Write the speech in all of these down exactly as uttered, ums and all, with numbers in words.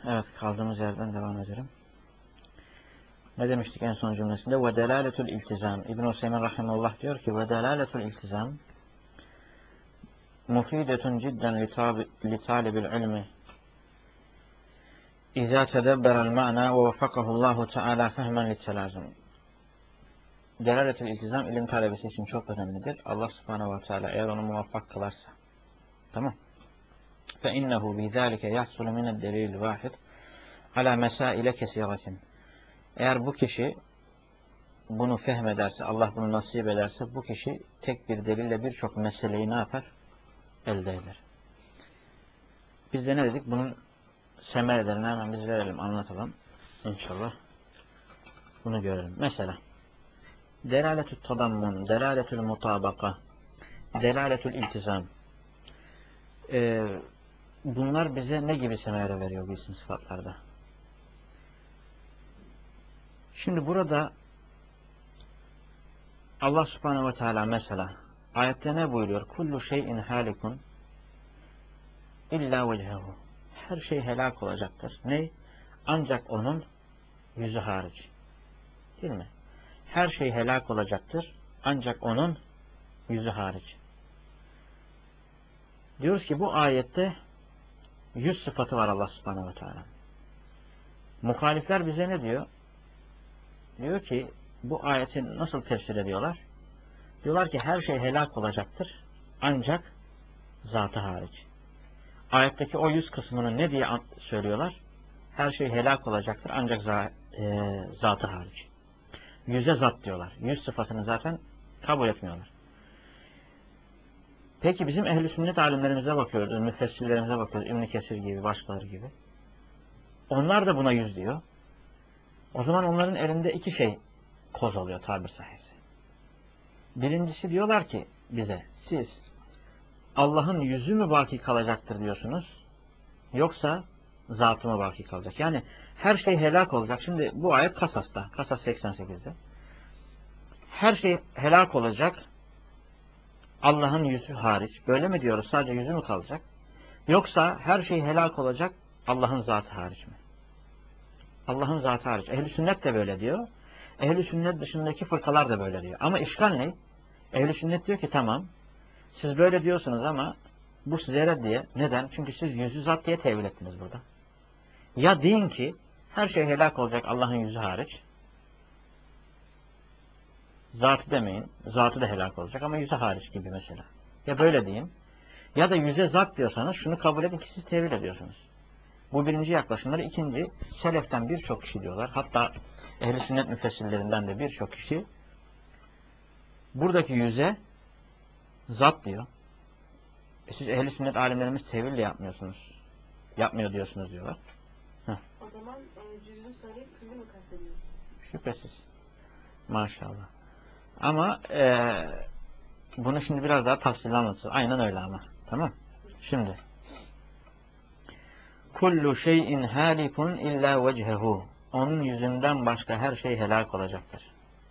Evet, kaldığımız yerden devam edelim. Ne demiştik en son cümlesinde? Ve delaletul iltizam. İbn-i Hüseyin rahimahullah diyor ki ve delaletul iltizam mufidetun cidden li talibil ilmi İzâ tedebberel ma'na ve veffakahullahu teâlâ fehmen littelâzum. Delaletul iltizam ilim talebesi için çok önemlidir. Allah subhanehu ve teâlâ eğer onu muvaffak kılarsa. Tamam. Fe innehu bizâlike yahsulu mined delil vahid ala mesaile kesiretin. Eğer bu kişi bunu fehmederse, Allah bunu nasip ederse, bu kişi tek bir delille birçok meseleyi ne yapar? Elde eder. Biz de ne dedik? Bunun semerelerini hemen biz verelim, anlatalım. İnşallah bunu görelim. Mesela delaletül tadammun, delaletül mutabaka, delaletül iltizam. Ee, bunlar bize ne gibi semere veriyor bu isim sıfatlarda? Şimdi burada Allah subhanehu ve teala mesela ayette ne buyuruyor? Kullu şeyin halikun illa vechehu. Her şey helak olacaktır. Ne? Ancak onun yüzü hariç. Değil mi? Her şey helak olacaktır. Ancak onun yüzü hariç. Diyoruz ki bu ayette yüz sıfatı var Allah subhanehu ve teala. Muhalifler bize ne diyor? Diyor ki bu ayeti nasıl tefsir ediyorlar? Diyorlar ki her şey helak olacaktır. Ancak zatı hariç. Ayetteki o yüz kısmını ne diye söylüyorlar? Her şey helak olacaktır ancak zatı hariç. Yüze zat diyorlar. Yüz sıfatını zaten kabul etmiyorlar. Peki bizim ehl-i sünnet alimlerimize bakıyoruz, müfessirlerimize bakıyoruz, İbn-i Kesir gibi, başkaları gibi. Onlar da buna yüz diyor. O zaman onların elinde iki şey koz oluyor tabir sahisi. Birincisi diyorlar ki bize, siz Allah'ın yüzü mü baki kalacaktır diyorsunuz, yoksa zatı mı baki kalacak? Yani her şey helak olacak. Şimdi bu ayet Kasas'ta, Kasas seksen sekizde. Her şey helak olacak, Allah'ın yüzü hariç. Böyle mi diyoruz? Sadece yüzü mü kalacak? Yoksa her şey helak olacak, Allah'ın zatı hariç mi? Allah'ın zatı hariç. Ehl-i sünnet de böyle diyor. Ehl-i sünnet dışındaki fırkalar da böyle diyor. Ama işgal ne? Ehl-i sünnet diyor ki tamam, siz böyle diyorsunuz ama bu size reddiye. Neden? Çünkü siz yüzü zat diye tevil ettiniz burada. Ya deyin ki her şey helak olacak Allah'ın yüzü hariç. Zatı demeyin. Zatı da helak olacak ama yüzü hariç gibi mesela. Ya böyle deyin. Ya da yüze zat diyorsanız şunu kabul edin ki siz tevil ediyorsunuz. Bu birinci yaklaşımları. İkinci, seleften birçok kişi diyorlar. Hatta ehl-i sünnet müfessirlerinden de birçok kişi buradaki yüze zat diyor. E siz ehl-i sünnet alimlerimiz tevil de yapmıyorsunuz. Yapmıyor diyorsunuz diyorlar. Heh. O zaman e, cüz'ü söyleyip külü mü kastediyorsun? Şüphesiz. Maşallah. Ama e, bunu şimdi biraz daha tafsil anlatacağız. Aynen öyle ama. Tamam. Şimdi kullu şeyin halikun illa vecehu. Onun yüzünden başka her şey helak olacaktır.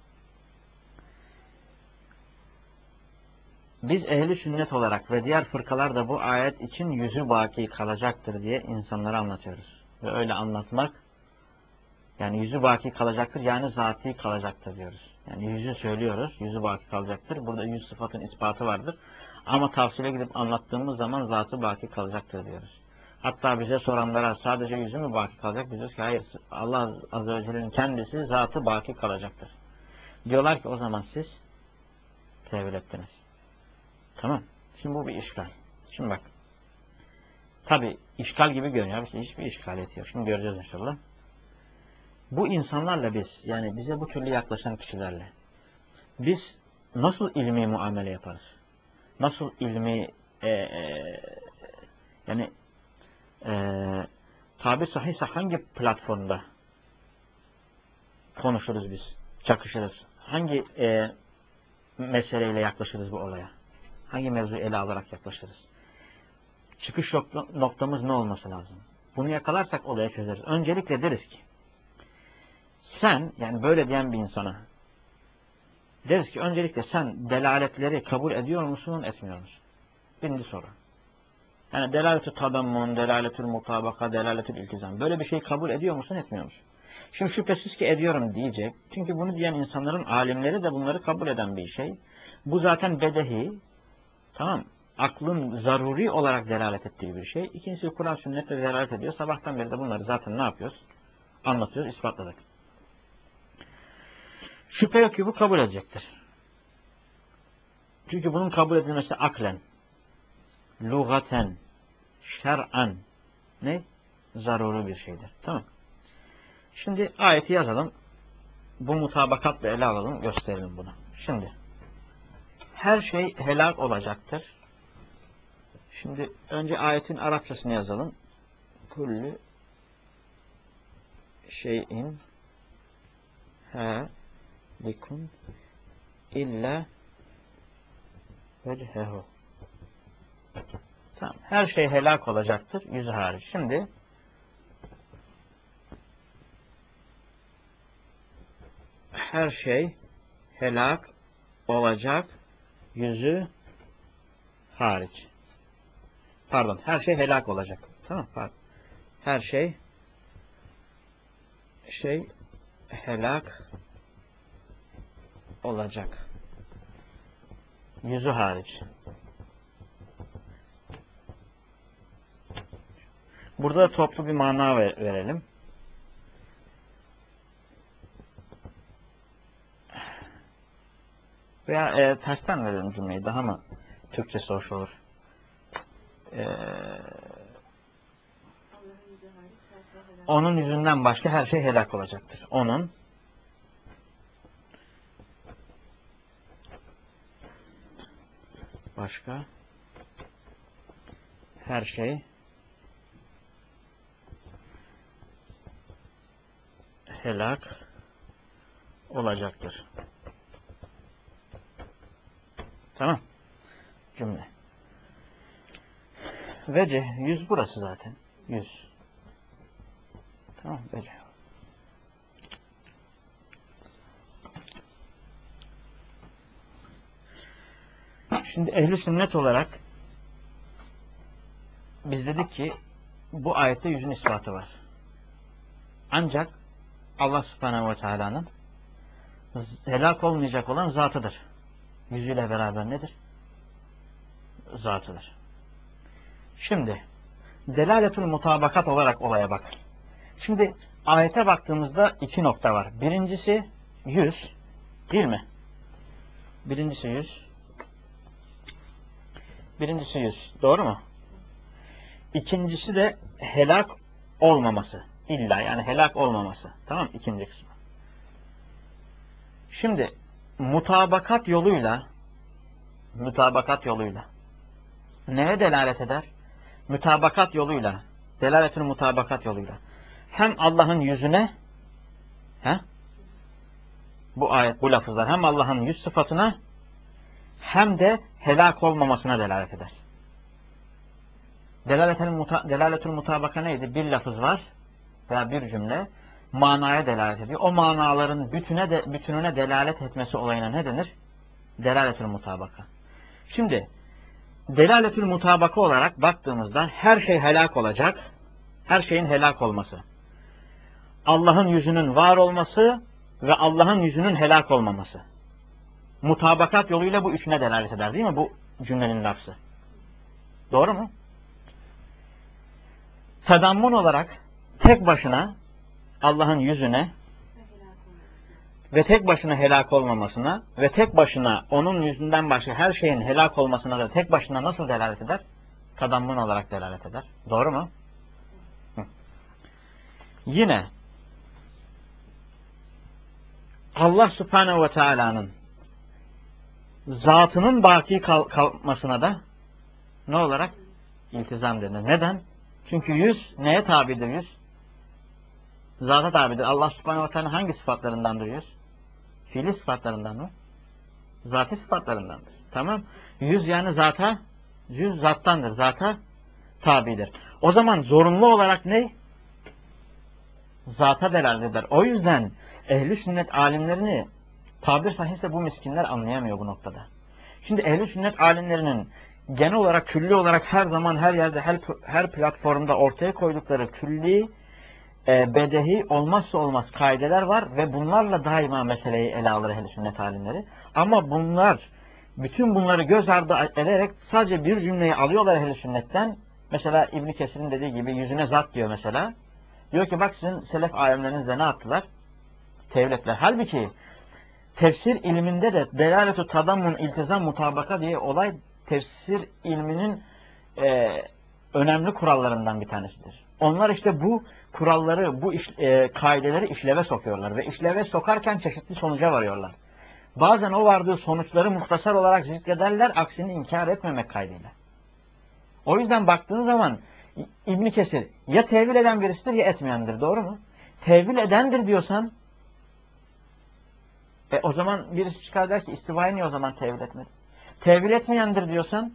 Biz ehli sünnet olarak ve diğer fırkalar da bu ayet için yüzü baki kalacaktır diye insanlara anlatıyoruz. Ve öyle anlatmak, yani yüzü baki kalacaktır, yani zati kalacaktır diyoruz. Yani yüzü söylüyoruz, yüzü baki kalacaktır. Burada yüz sıfatın ispatı vardır. Ama tavsile gidip anlattığımız zaman zatı baki kalacaktır diyoruz. Hatta bize soranlara sadece yüzü mü baki kalacak? Biz diyoruz ki hayır, Allah Azze ve Celle'nin kendisi zatı baki kalacaktır. Diyorlar ki o zaman siz tevil ettiniz. Tamam. Şimdi bu bir işgal. Şimdi bak. Tabi işgal gibi görünüyor. İşte hiçbir işgaliyeti yok. Şimdi göreceğiz inşallah. Bu insanlarla biz, yani bize bu türlü yaklaşan kişilerle biz nasıl ilmi muamele yaparız? Nasıl ilmi e, e, yani e, tabi sahihse hangi platformda konuşuruz biz? Çakışırız. Hangi e, meseleyle yaklaşırız bu olaya? Hangi mevzuyu ele alarak yaklaşırız? Çıkış noktamız ne olması lazım? Bunu yakalarsak olaya çözeriz. Öncelikle deriz ki sen, yani böyle diyen bir insana deriz ki öncelikle sen delaletleri kabul ediyor musun, etmiyor musun? Birinci soru. Yani delalet-ü tadammun, delalet-ül mutabaka, delalet-ül iltizam. Böyle bir şey kabul ediyor musun, etmiyor musun? Şimdi şüphesiz ki ediyorum diyecek. Çünkü bunu diyen insanların alimleri de bunları kabul eden bir şey. Bu zaten bedehi. Tamam. Aklın zaruri olarak delalet ettiği bir şey. İkincisi Kur'an sünnetle delalet ediyor. Sabahtan beri de bunları zaten ne yapıyoruz? Anlatıyoruz, ispatladık. Şüphe yok ki bu kabul edecektir. Çünkü bunun kabul edilmesi aklen, lugaten, şer'an ne? Zaruri bir şeydir. Tamam. Şimdi ayeti yazalım. Bu mutabakatla ele alalım, gösterelim bunu. Şimdi her şey helak olacaktır. Şimdi önce ayetin Arapçasını yazalım. Kullu şeyin halikun illa vecehehu. Tamam. Her şey helak olacaktır. Yüzü hariç. Şimdi her şey helak olacak. Yüzü hariç. Pardon. Her şey helak olacak. Tamam. Pardon. Her şey şey helak olacak. Yüzü hariç. Burada toplu bir mana verelim. Veya e, tersten verelim cümleyi. Daha mı Türkçesi hoş olur? E, onun yüzünden başka her şey helak olacaktır. Onun başka her şey helak olacaktır. Tamam. Cümle. Vece, yüz burası zaten. Yüz. Tamam, vece. Şimdi ehli sünnet olarak biz dedik ki bu ayette yüzün ispatı var. Ancak Allah subhanehu ve teala'nın helak olmayacak olan zatıdır. Yüzüyle beraber nedir? Zatıdır. Şimdi delaletül mutabakat olarak olaya bak. Şimdi ayete baktığımızda iki nokta var. Birincisi yüz, değil mi? Birincisi yüz. Birincisi yüz. Doğru mu? İkincisi de helak olmaması. İlla yani helak olmaması. Tamam mı? İkinci kısmı. Şimdi mutabakat yoluyla mutabakat yoluyla neye delalet eder? Mutabakat yoluyla, delaletin mutabakat yoluyla hem Allah'ın yüzüne he? Bu ayet, bu lafızlar hem Allah'ın yüz sıfatına hem de helak olmamasına delalet eder. Delaletin muta, delaletin mutabaka neydi? Bir lafız var veya bir cümle manaya delalet ediyor. O manaların bütüne de, bütününe delalet etmesi olayına ne denir? Delaletül mutabaka. Şimdi delaletül mutabaka olarak baktığımızda her şey helak olacak. Her şeyin helak olması. Allah'ın yüzünün var olması ve Allah'ın yüzünün helak olmaması. Mutabakat yoluyla bu üçüne delalet eder değil mi? Bu cümlenin lafzı. Doğru mu? Tadammun olarak tek başına Allah'ın yüzüne ve tek başına helak olmamasına ve tek başına onun yüzünden başka her şeyin helak olmasına da tek başına nasıl delalet eder? Tadammun olarak delalet eder. Doğru mu? Hı. Yine Allah Subhanahu ve Teala'nın zatının baki kal kalmasına da ne olarak? İltizam denir. Neden? Çünkü yüz neye tabidir yüz? Zata tabidir. Allah Subhanahu ve Teala hangi sıfatlarındandır yüz? Fiili sıfatlarından mı? Zati sıfatlarındandır. Tamam. Yüz yani zata, yüz zattandır. Zata tabidir. O zaman zorunlu olarak ne? Zata delalet eder. O yüzden ehli sünnet alimlerini tabir sahihse bu miskinler anlayamıyor bu noktada. Şimdi ehli sünnet alimlerinin genel olarak, külli olarak her zaman, her yerde, her, her platformda ortaya koydukları külli, e, bedehi, olmazsa olmaz kaideler var ve bunlarla daima meseleyi ele alır ehl-i sünnet alimleri. Ama bunlar, bütün bunları göz ardı ederek sadece bir cümleyi alıyorlar ehl-i sünnetten. Mesela İbn Kesir'in dediği gibi yüzüne zat diyor mesela. Diyor ki bak sizin selef alimleriniz de ne yaptılar? Tevil ettiler. Halbuki tefsir ilminde de delaletu tadammun iltizam mutabaka diye olay tefsir ilminin e, önemli kurallarından bir tanesidir. Onlar işte bu kuralları, bu iş, e, kaideleri işleve sokuyorlar ve işleve sokarken çeşitli sonuca varıyorlar. Bazen o vardığı sonuçları muhtasar olarak zikrederler, aksini inkar etmemek kaydıyla. O yüzden baktığın zaman İbn Kesir ya tevil eden birisidir ya etmeyendir. Doğru mu? Tevil edendir diyorsan e, o zaman birisi çıkar der ki istivayı niye o zaman tevil etmedi? Tevil etmeyendir diyorsan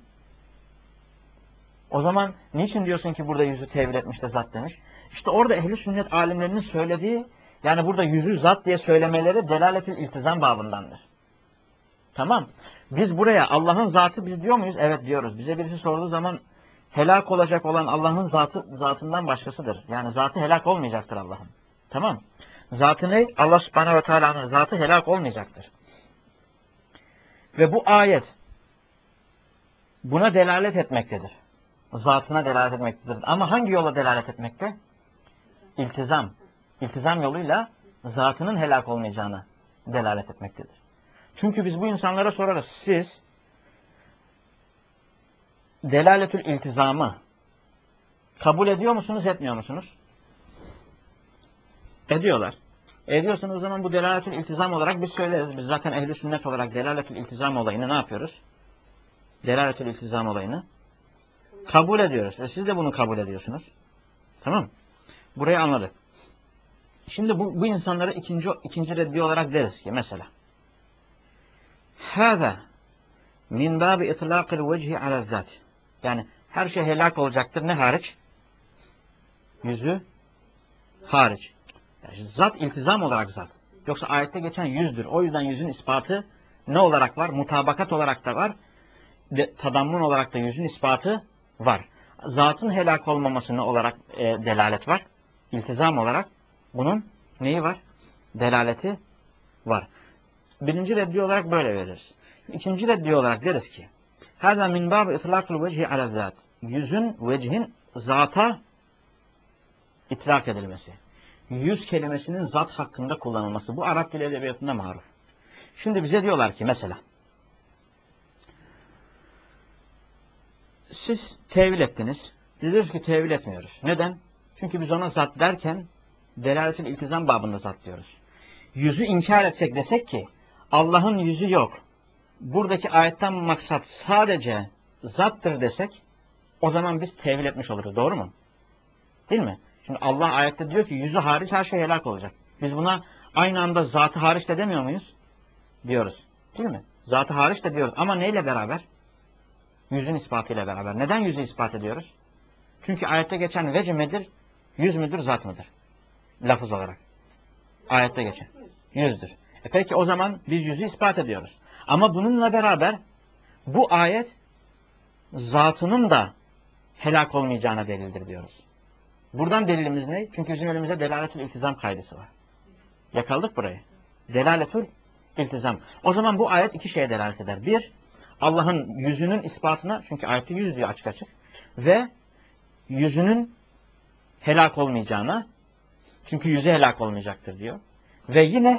o zaman niçin diyorsun ki burada yüzü tevil etmiş de zat demiş? İşte orada ehl-i sünnet alimlerinin söylediği, yani burada yüzü zat diye söylemeleri delaletül iltizam babındandır. Tamam. Biz buraya Allah'ın zatı biz diyor muyuz? Evet diyoruz. Bize birisi sorduğu zaman helak olacak olan Allah'ın zatı zatından başkasıdır. Yani zatı helak olmayacaktır Allah'ın. Tamam. Zatı ne? Allah subhanehu ve teala'nın zatı helak olmayacaktır. Ve bu ayet buna delalet etmektedir. Zatına delalet etmektedir. Ama hangi yola delalet etmekte? İltizam. İltizam yoluyla zatının helak olmayacağına delalet etmektedir. Çünkü biz bu insanlara sorarız. Siz delaletül iltizamı kabul ediyor musunuz, etmiyor musunuz? Ediyorlar. Ediyorsanız o zaman bu delaletül iltizam olarak biz söyleriz. Biz zaten ehl-i sünnet olarak delaletül iltizam olayını ne yapıyoruz? Delaletül iltizam olayını kabul ediyoruz. Ve siz de bunu kabul ediyorsunuz. Tamam. Burayı anladık. Şimdi bu, bu insanlara ikinci, ikinci reddi olarak deriz ki mesela hâzâ min bâbi itlâkil vecihi alezzât. Yani her şey helak olacaktır. Ne hariç? Yüzü hariç. Yani zat iltizam olarak zat. Yoksa ayette geçen yüzdür. O yüzden yüzün ispatı ne olarak var? Mutabakat olarak da var. De, tadammun olarak da yüzün ispatı var. Zatın helak olmamasına olarak e, delalet var. İltizam olarak bunun neyi var? Delaleti var. Birinci reddi olarak böyle veririz. İkinci reddi olarak deriz ki hâzâ min bâbi itlâkul vecihi alezzât. Yüzün, vecihin zata itlak edilmesi. Yüz kelimesinin zat hakkında kullanılması. Bu Arap dili edebiyatında maruf. Şimdi bize diyorlar ki mesela siz tevil ettiniz. Diyoruz ki tevil etmiyoruz. Neden? Çünkü biz ona zat derken delaletin iltizam babında zat diyoruz. Yüzü inkar etsek desek ki Allah'ın yüzü yok. Buradaki ayetten maksat sadece zattır desek o zaman biz tevil etmiş oluruz. Doğru mu? Değil mi? Şimdi Allah ayette diyor ki yüzü hariç her şey helak olacak. Biz buna aynı anda zatı hariç de demiyor muyuz? Diyoruz. Değil mi? Zatı hariç de diyoruz. Ama neyle beraber? Yüzün ispatıyla beraber. Neden yüzü ispat ediyoruz? Çünkü ayette geçen vecih midir? Yüz müdür? Zat mıdır? Lafız olarak. Ayette geçen. Yüzdür. E peki o zaman biz yüzü ispat ediyoruz. Ama bununla beraber bu ayet zatının da helak olmayacağına delildir diyoruz. Buradan delilimiz ne? Çünkü bizim elimizde delaletül iltizam kaydesi var. Yakaladık burayı. Delaletül iltizam. O zaman bu ayet iki şeye delalet eder. Bir, Allah'ın yüzünün ispatına, çünkü ayette yüz diyor açık açık. Ve yüzünün helak olmayacağına, çünkü yüzü helak olmayacaktır diyor. Ve yine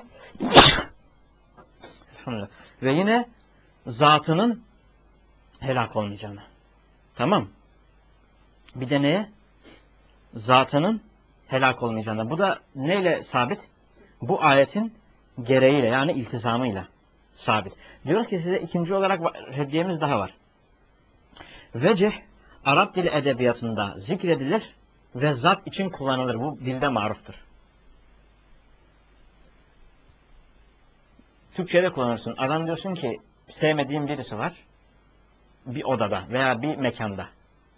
ve yine zatının helak olmayacağına. Tamam. Bir de neye? Zatının helak olmayacağına. Bu da neyle sabit? Bu ayetin gereğiyle, yani iltizamıyla sabit. Diyor ki size ikinci olarak reddiyemiz daha var. Vecih Arap dili edebiyatında zikredilir ve zat için kullanılır. Bu dilde maruftur. Türkçe'de kullanırsın. Adam diyorsun ki sevmediğin birisi var. Bir odada veya bir mekanda.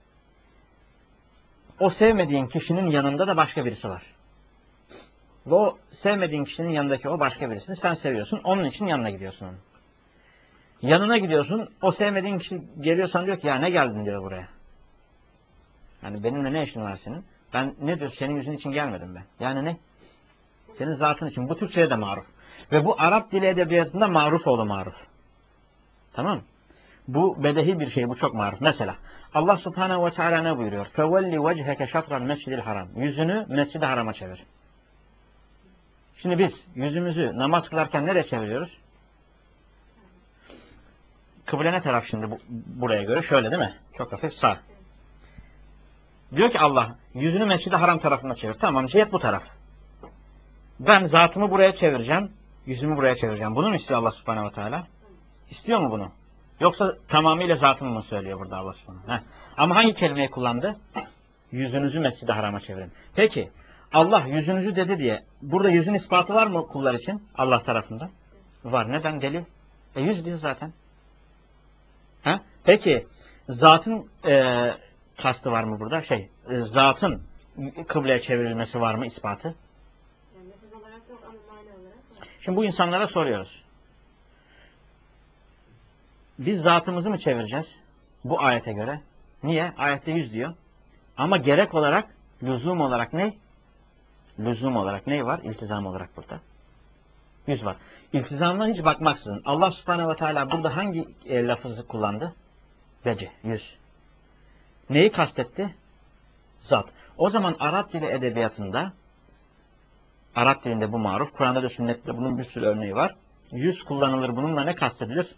O sevmediğin kişinin yanında da başka birisi var. Ve o sevmediğin kişinin yanındaki o başka birisini sen seviyorsun. Onun için yanına gidiyorsun onun. Yanına gidiyorsun, o sevmediğin kişi geliyorsan diyor ki ya ne geldin diyor buraya. Yani benimle ne işin var senin? Ben ne diyor, senin yüzün için gelmedim ben. Yani ne? Senin zatın için. Bu Türkçe'ye de maruf. Ve bu Arap dili edebiyatında maruf oğlu maruf. Tamam. Bu bedehi bir şey, bu çok maruf. Mesela Allah Subhanahu ve Teala ne buyuruyor? فَوَلِّ وَجْهَكَ شَطْرَ الْمَسْجِدِ الْحَرَامِ Yüzünü Mescid-i Haram'a çevir. Şimdi biz yüzümüzü namaz kılarken nereye çeviriyoruz? Kıble ne taraf şimdi bu, buraya göre? Şöyle değil mi? Çok hafif sağ. Diyor ki Allah, yüzünü Mescid-i Haram tarafına çevir. Tamam, cihet bu taraf. Ben zatımı buraya çevireceğim, yüzümü buraya çevireceğim. Bunu mu istiyor Allah Subhanahu ve Teala? İstiyor mu bunu? Yoksa tamamıyla zatımı mı söylüyor burada Allah Subhanahu? Heh. Ama hangi kelimeyi kullandı? Yüzünüzü Mescid-i Haram'a çevirin. Peki, Allah yüzünüzü dedi diye, burada yüzün ispatı var mı kullar için? Allah tarafında. Var. Neden? Delil. E yüz diyor zaten. Ha? Peki, zatın e, kastı var mı burada? Şey, e, zatın kıbleye çevrilmesi var mı ispatı? Yani lafız olarak yok ama mane olarak var. Şimdi bu insanlara soruyoruz. Biz zatımızı mı çevireceğiz? Bu ayete göre. Niye? Ayette yüz diyor. Ama gerek olarak, lüzum olarak ne? Lüzum olarak ne var? İltizam olarak burada. Yüz var. İltizamdan hiç bakmaksızın. Allah Subhanahu ve Teala burada hangi e, lafızı kullandı? Vece, yüz. Neyi kastetti? Zat. O zaman Arap dili edebiyatında, Arap dilinde bu maruf, Kur'an'da da sünnette bunun bir sürü örneği var. Yüz kullanılır. Bununla ne kastedilir?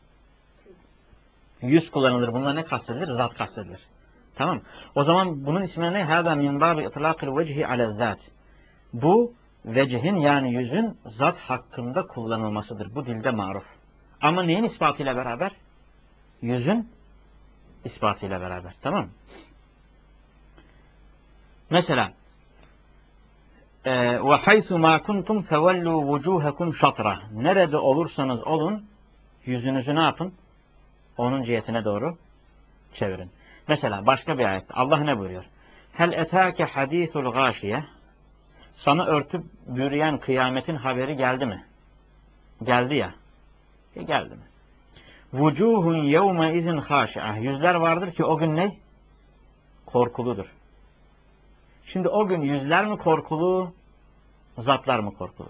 Yüz kullanılır. Bununla ne kastedilir? Zat kastedilir. Tamam. O zaman bunun ismi ne? Hâzâ min bâbi itlâkil vecihi ale zât. Bu vecihin yani yüzün zat hakkında kullanılmasıdır. Bu dilde maruf. Ama neyin ispatıyla beraber? Yüzün ispatıyla beraber. Tamam. Mesela ve haythu ma kuntum fevellu vucuhakum şatra. Nerede olursanız olun yüzünüzü ne yapın? Onun cihetine doğru çevirin. Mesela başka bir ayet. Allah ne buyuruyor? Hel etâke hadîthul gâşiye. Sana örtüp bürüyen kıyametin haberi geldi mi? Geldi ya. E geldi mi? Vucuhun yevme izin hâşi'ah. Yüzler vardır ki o gün ne? Korkuludur. Şimdi o gün yüzler mi korkulu, zatlar mı korkulu?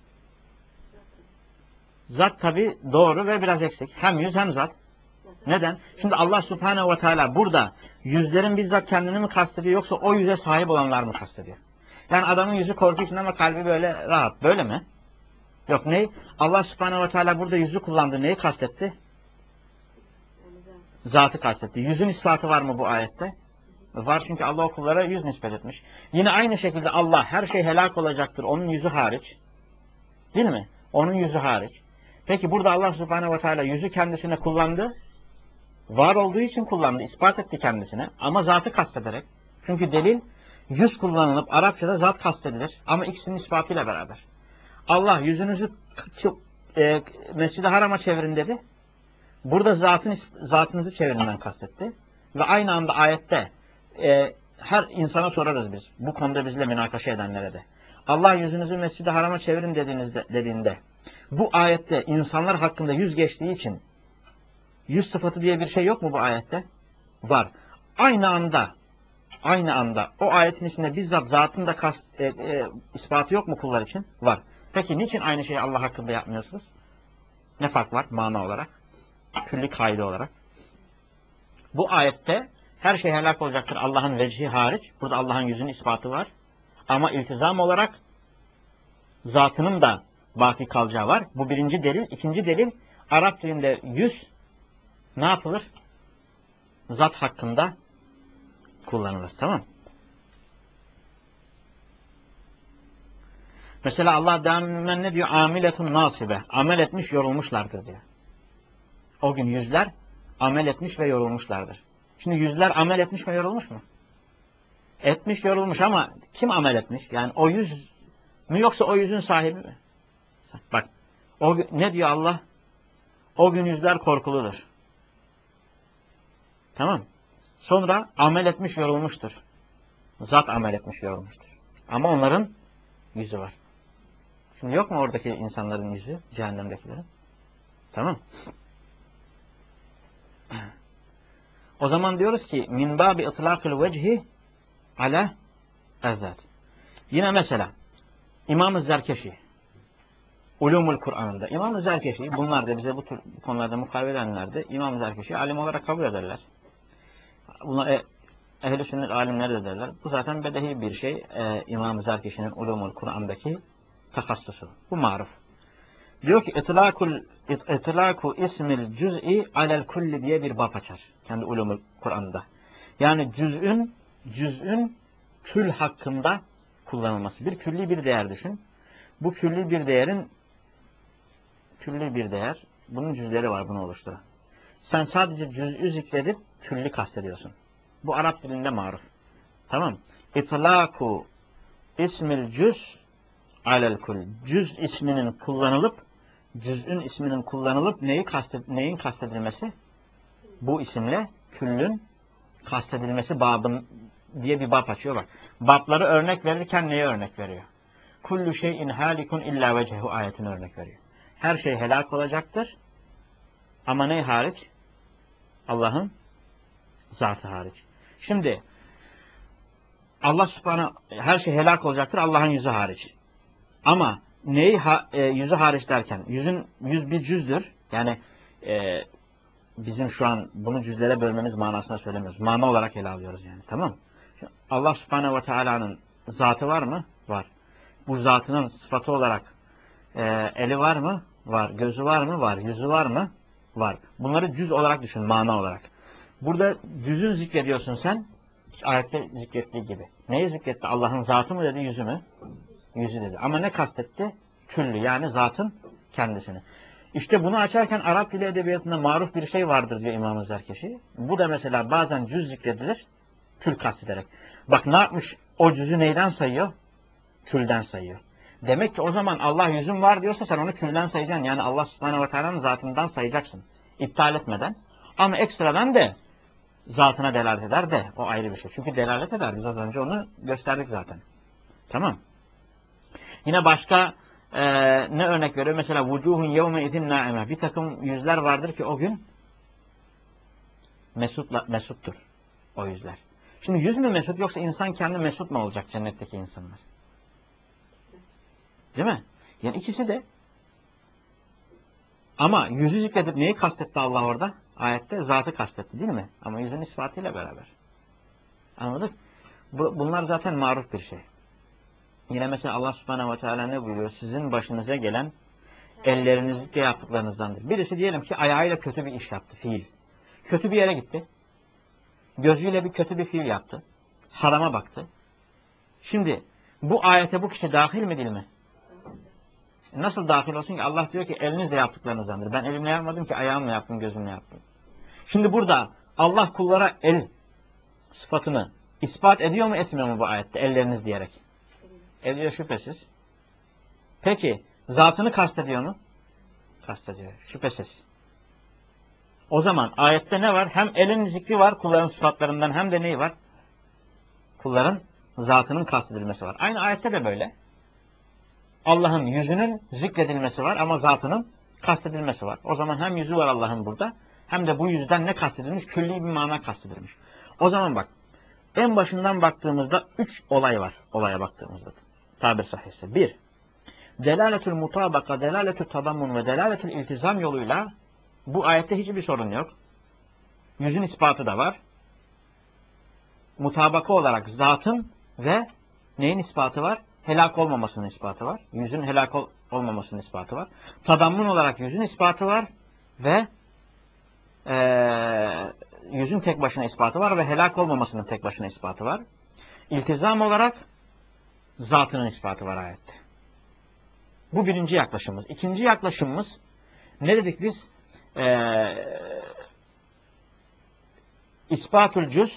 Zat tabi doğru ve biraz eksik. Hem yüz hem zat. Neden? Şimdi Allah Subhanahu ve Teala burada yüzlerin bizzat kendini mi kastediyor yoksa o yüze sahip olanlar mı kastediyor? Yani adamın yüzü korku için ama kalbi böyle rahat. Böyle mi? Yok ne? Allah Subhanahu ve Teala burada yüzü kullandı. Neyi kastetti? Zatı kastetti. Yüzün ispatı var mı bu ayette? Var çünkü Allah o kullara yüz nispet etmiş. Yine aynı şekilde Allah her şey helak olacaktır. Onun yüzü hariç. Değil mi? Onun yüzü hariç. Peki burada Allah Subhanahu ve Teala yüzü kendisine kullandı. Var olduğu için kullandı. İspat etti kendisine. Ama zatı kastederek. Çünkü delil yüz kullanılıp Arapçada zat kastedilir. Ama ikisinin ispatıyla beraber. Allah yüzünüzü e, Mescid-i Haram'a çevirin dedi. Burada zatın, zatınızı çevirinden kastetti. Ve aynı anda ayette e, her insana sorarız biz. Bu konuda bizle münakaşa edenlere de. Allah yüzünüzü Mescid-i Haram'a çevirin dediğinizde, dediğinde bu ayette insanlar hakkında yüz geçtiği için yüz sıfatı diye bir şey yok mu bu ayette? Var. Aynı anda aynı anda o ayetin içinde bizzat zatın da kast, e, e, ispatı yok mu kullar için? Var. Peki niçin aynı şeyi Allah hakkında yapmıyorsunuz? Ne fark var mana olarak? Külli kaide olarak. Bu ayette her şey helak olacaktır Allah'ın vecihi hariç. Burada Allah'ın yüzünün ispatı var. Ama iltizam olarak zatının da baki kalacağı var. Bu birinci delil. İkinci delil Arap dilinde yüz ne yapılır? Zat hakkında kullanılır. Tamam. Mesela Allah devamen ne diyor? Amiletun nasibe. Amel etmiş, yorulmuşlardır diyor. O gün yüzler amel etmiş ve yorulmuşlardır. Şimdi yüzler amel etmiş ve yorulmuş mu? Etmiş, yorulmuş ama kim amel etmiş? Yani o yüz mü yoksa o yüzün sahibi mi? Bak, o ne diyor Allah? O gün yüzler korkuludur. Tamam. Sonra amel etmiş, yorulmuştur. Zat amel etmiş, yorulmuştur. Ama onların yüzü var. Şimdi yok mu oradaki insanların yüzü? Cehennemdekilerin. Tamam. O zaman diyoruz ki min babi itlaqil vecihi ala ezzat. Yine mesela İmam-ı Zerkeşi Ulumul Kur'an'ında İmam-ı Zerkeşi, bunlar da bize bu tür konularda mukavemet edenler de İmam-ı Zerkeşi alim olarak kabul ederler. Buna e, ehl-i sünnet alimleri de derler. Bu zaten bedehi bir şey. E, İmam-ı Zerkeşi'nin Ulumul Kur'an'daki takassusu. Bu maruf. Diyor ki itlakul itlaku ismil cüz'i alel kulli diye bir bab açar. Kendi Ulumul Kur'an'da. Yani cüz'ün cüz'ün kül hakkında kullanılması. Bir külli bir değer düşün. Bu külli bir değerin külli bir değer. Bunun cüzleri var bunu oluşturan. Sen sadece cüz'ü zikredip külli kastediyorsun. Bu Arap dilinde maruf. Tamam. İtlaku ismil cüz alel kul. Cüz isminin kullanılıp cüz'ün isminin kullanılıp neyi kastet, neyin kastedilmesi? Bu isimle küllün kastedilmesi babın diye bir bab açıyor bak. Babları örnek verirken neye örnek veriyor? Kullu şeyin halikun illa vecehu ayetine örnek veriyor. Her şey helak olacaktır. Ama ne hariç? Allah'ın zatı hariç. Şimdi Allah subhanahu her şey helak olacaktır Allah'ın yüzü hariç. Ama neyi ha, e, yüzü hariç derken yüzün yüz bir cüzdür. Yani e, bizim şu an bunu cüzlere bölmemiz manasına söylemiyoruz. Mana olarak ele alıyoruz yani. Tamam. Allah subhanehu ve teala'nın zatı var mı? Var. Bu zatının sıfatı olarak e, eli var mı? Var. Gözü var mı? Var. Yüzü var mı? Var. Bunları cüz olarak düşün. Mana olarak. Burada cüzün zikrediyorsun sen. Ayette zikrettiği gibi. Neyi zikretti? Allah'ın zatı mı dedi? Yüzü mü? Yüzü dedi. Ama ne kastetti? Küllü. Yani zatın kendisini. İşte bunu açarken Arap dili edebiyatında maruf bir şey vardır diyor İmam-ı Zerkeşi. Bu da mesela bazen cüz zikredilir. Kül kastederek. Bak ne yapmış? O cüzü neyden sayıyor? Külden sayıyor. Demek ki o zaman Allah yüzün var diyorsa sen onu külden sayacaksın. Yani Allah subhanehu ve teala'nın zatından sayacaksın. İptal etmeden. Ama ekstradan de zatına delalet eder de. O ayrı bir şey. Çünkü delalet eder. Biz az önce onu gösterdik zaten. Tamam. Yine başka e, ne örnek veriyor? Mesela vucuhun yevme izin naime. Bir takım yüzler vardır ki o gün mesutla, mesuttur. O yüzler. Şimdi yüz mü mesut yoksa insan kendi mesut mu olacak cennetteki insanlar? Değil mi? Yani ikisi de. Ama yüzü zikredip neyi kastetti Allah orada? Ayette zatı kastetti değil mi? Ama yüzün ispatıyla beraber. Anladık? Bu, bunlar zaten maruf bir şey. Yine mesela Allah subhanehu ve teala ne buyuruyor? Sizin başınıza gelen ellerinizle yaptıklarınızdandır. Birisi diyelim ki ayağıyla kötü bir iş yaptı, fiil. Kötü bir yere gitti. Gözüyle bir kötü bir fiil yaptı. Harama baktı. Şimdi bu ayete bu kişi dahil mi değil mi? Nasıl dahil olsun ki? Allah diyor ki elinizle yaptıklarınızdandır. Ben elimle yapmadım ki ayağımla yaptım, gözümle yaptım. Şimdi burada Allah kullara el sıfatını ispat ediyor mu etmiyor mu bu ayette? Elleriniz diyerek. Ediyor şüphesiz. Peki zatını kastediyor mu? Kastediyor. Şüphesiz. O zaman ayette ne var? Hem elin zikri var kulların sıfatlarından hem de neyi var? Kulların zatının kastedilmesi var. Aynı ayette de böyle. Allah'ın yüzünün zikredilmesi var ama zatının kastedilmesi var. O zaman hem yüzü var Allah'ın burada hem de bu yüzden ne kastedilmiş? Külli bir mana kastedilmiş. O zaman bak en başından baktığımızda üç olay var. Olaya baktığımızda. Tabir sahihse. Bir, delaletül mutabaka, delaletül tadammun ve delaletül iltizam yoluyla bu ayette hiçbir sorun yok. Yüzün ispatı da var. Mutabaka olarak zatın ve neyin ispatı var? Helak olmamasının ispatı var. Yüzün helak ol olmamasının ispatı var. Tadammun olarak yüzün ispatı var ve ee, yüzün tek başına ispatı var ve helak olmamasının tek başına ispatı var. İltizam olarak zatının ispatı var ayette. Bu birinci yaklaşımımız. İkinci yaklaşımımız ne dedik biz? Ee, İspatül cüz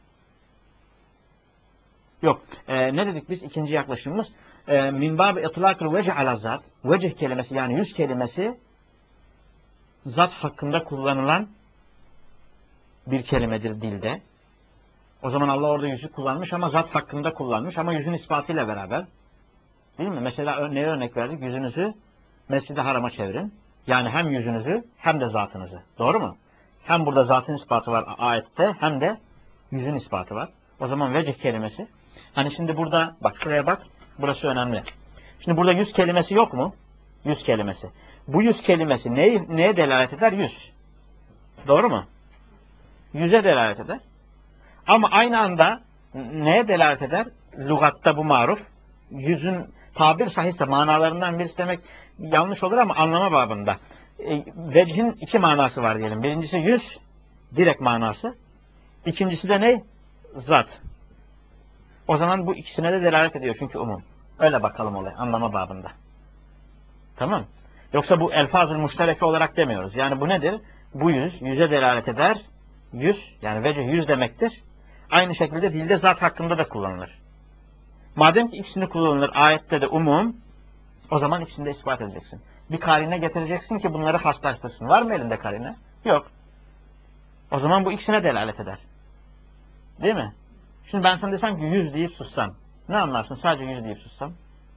yok. Ee, ne dedik biz? İkinci yaklaşımımız ee, min bab itlaqul vecih ala zat. Vecih kelimesi yani yüz kelimesi zat hakkında kullanılan bir kelimedir dilde. O zaman Allah orada yüzü kullanmış ama zat hakkında kullanmış ama yüzün ispatıyla beraber. Değil mi? Mesela neye örnek verdik? Yüzünüzü Mescid-i Haram'a çevirin. Yani hem yüzünüzü hem de zatınızı. Doğru mu? Hem burada zatın ispatı var ayette hem de yüzün ispatı var. O zaman vecih kelimesi. Hani şimdi burada bak şuraya bak. Burası önemli. Şimdi burada yüz kelimesi yok mu? Yüz kelimesi. Bu yüz kelimesi neye, neye delalet eder? Yüz. Doğru mu? Yüze delalet eder. Ama aynı anda neye delalet eder? Lugatta bu maruf. Yüzün tabir sahihse manalarından birisi demek yanlış olur ama anlama babında. E, vecihin iki manası var diyelim. Birincisi yüz, direkt manası. İkincisi de ne? Zat. O zaman bu ikisine de delalet ediyor çünkü umum. Öyle bakalım olay anlama babında. Tamam. Yoksa bu elfaz-ı müştereke olarak demiyoruz. Yani bu nedir? Bu yüz, yüze delalet eder. Yüz, yani vecih yüz demektir. Aynı şekilde dilde zat hakkında da kullanılır. Madem ki ikisini kullanılır, ayette de umum, o zaman ikisini de ispat edeceksin. Bir karine getireceksin ki bunları haslaştırsın. Var mı elinde karine? Yok. O zaman bu ikisine delalet eder. Değil mi? Şimdi ben sana desem ki yüz deyip sussam. Ne anlarsın? Sadece yüz deyip sussam.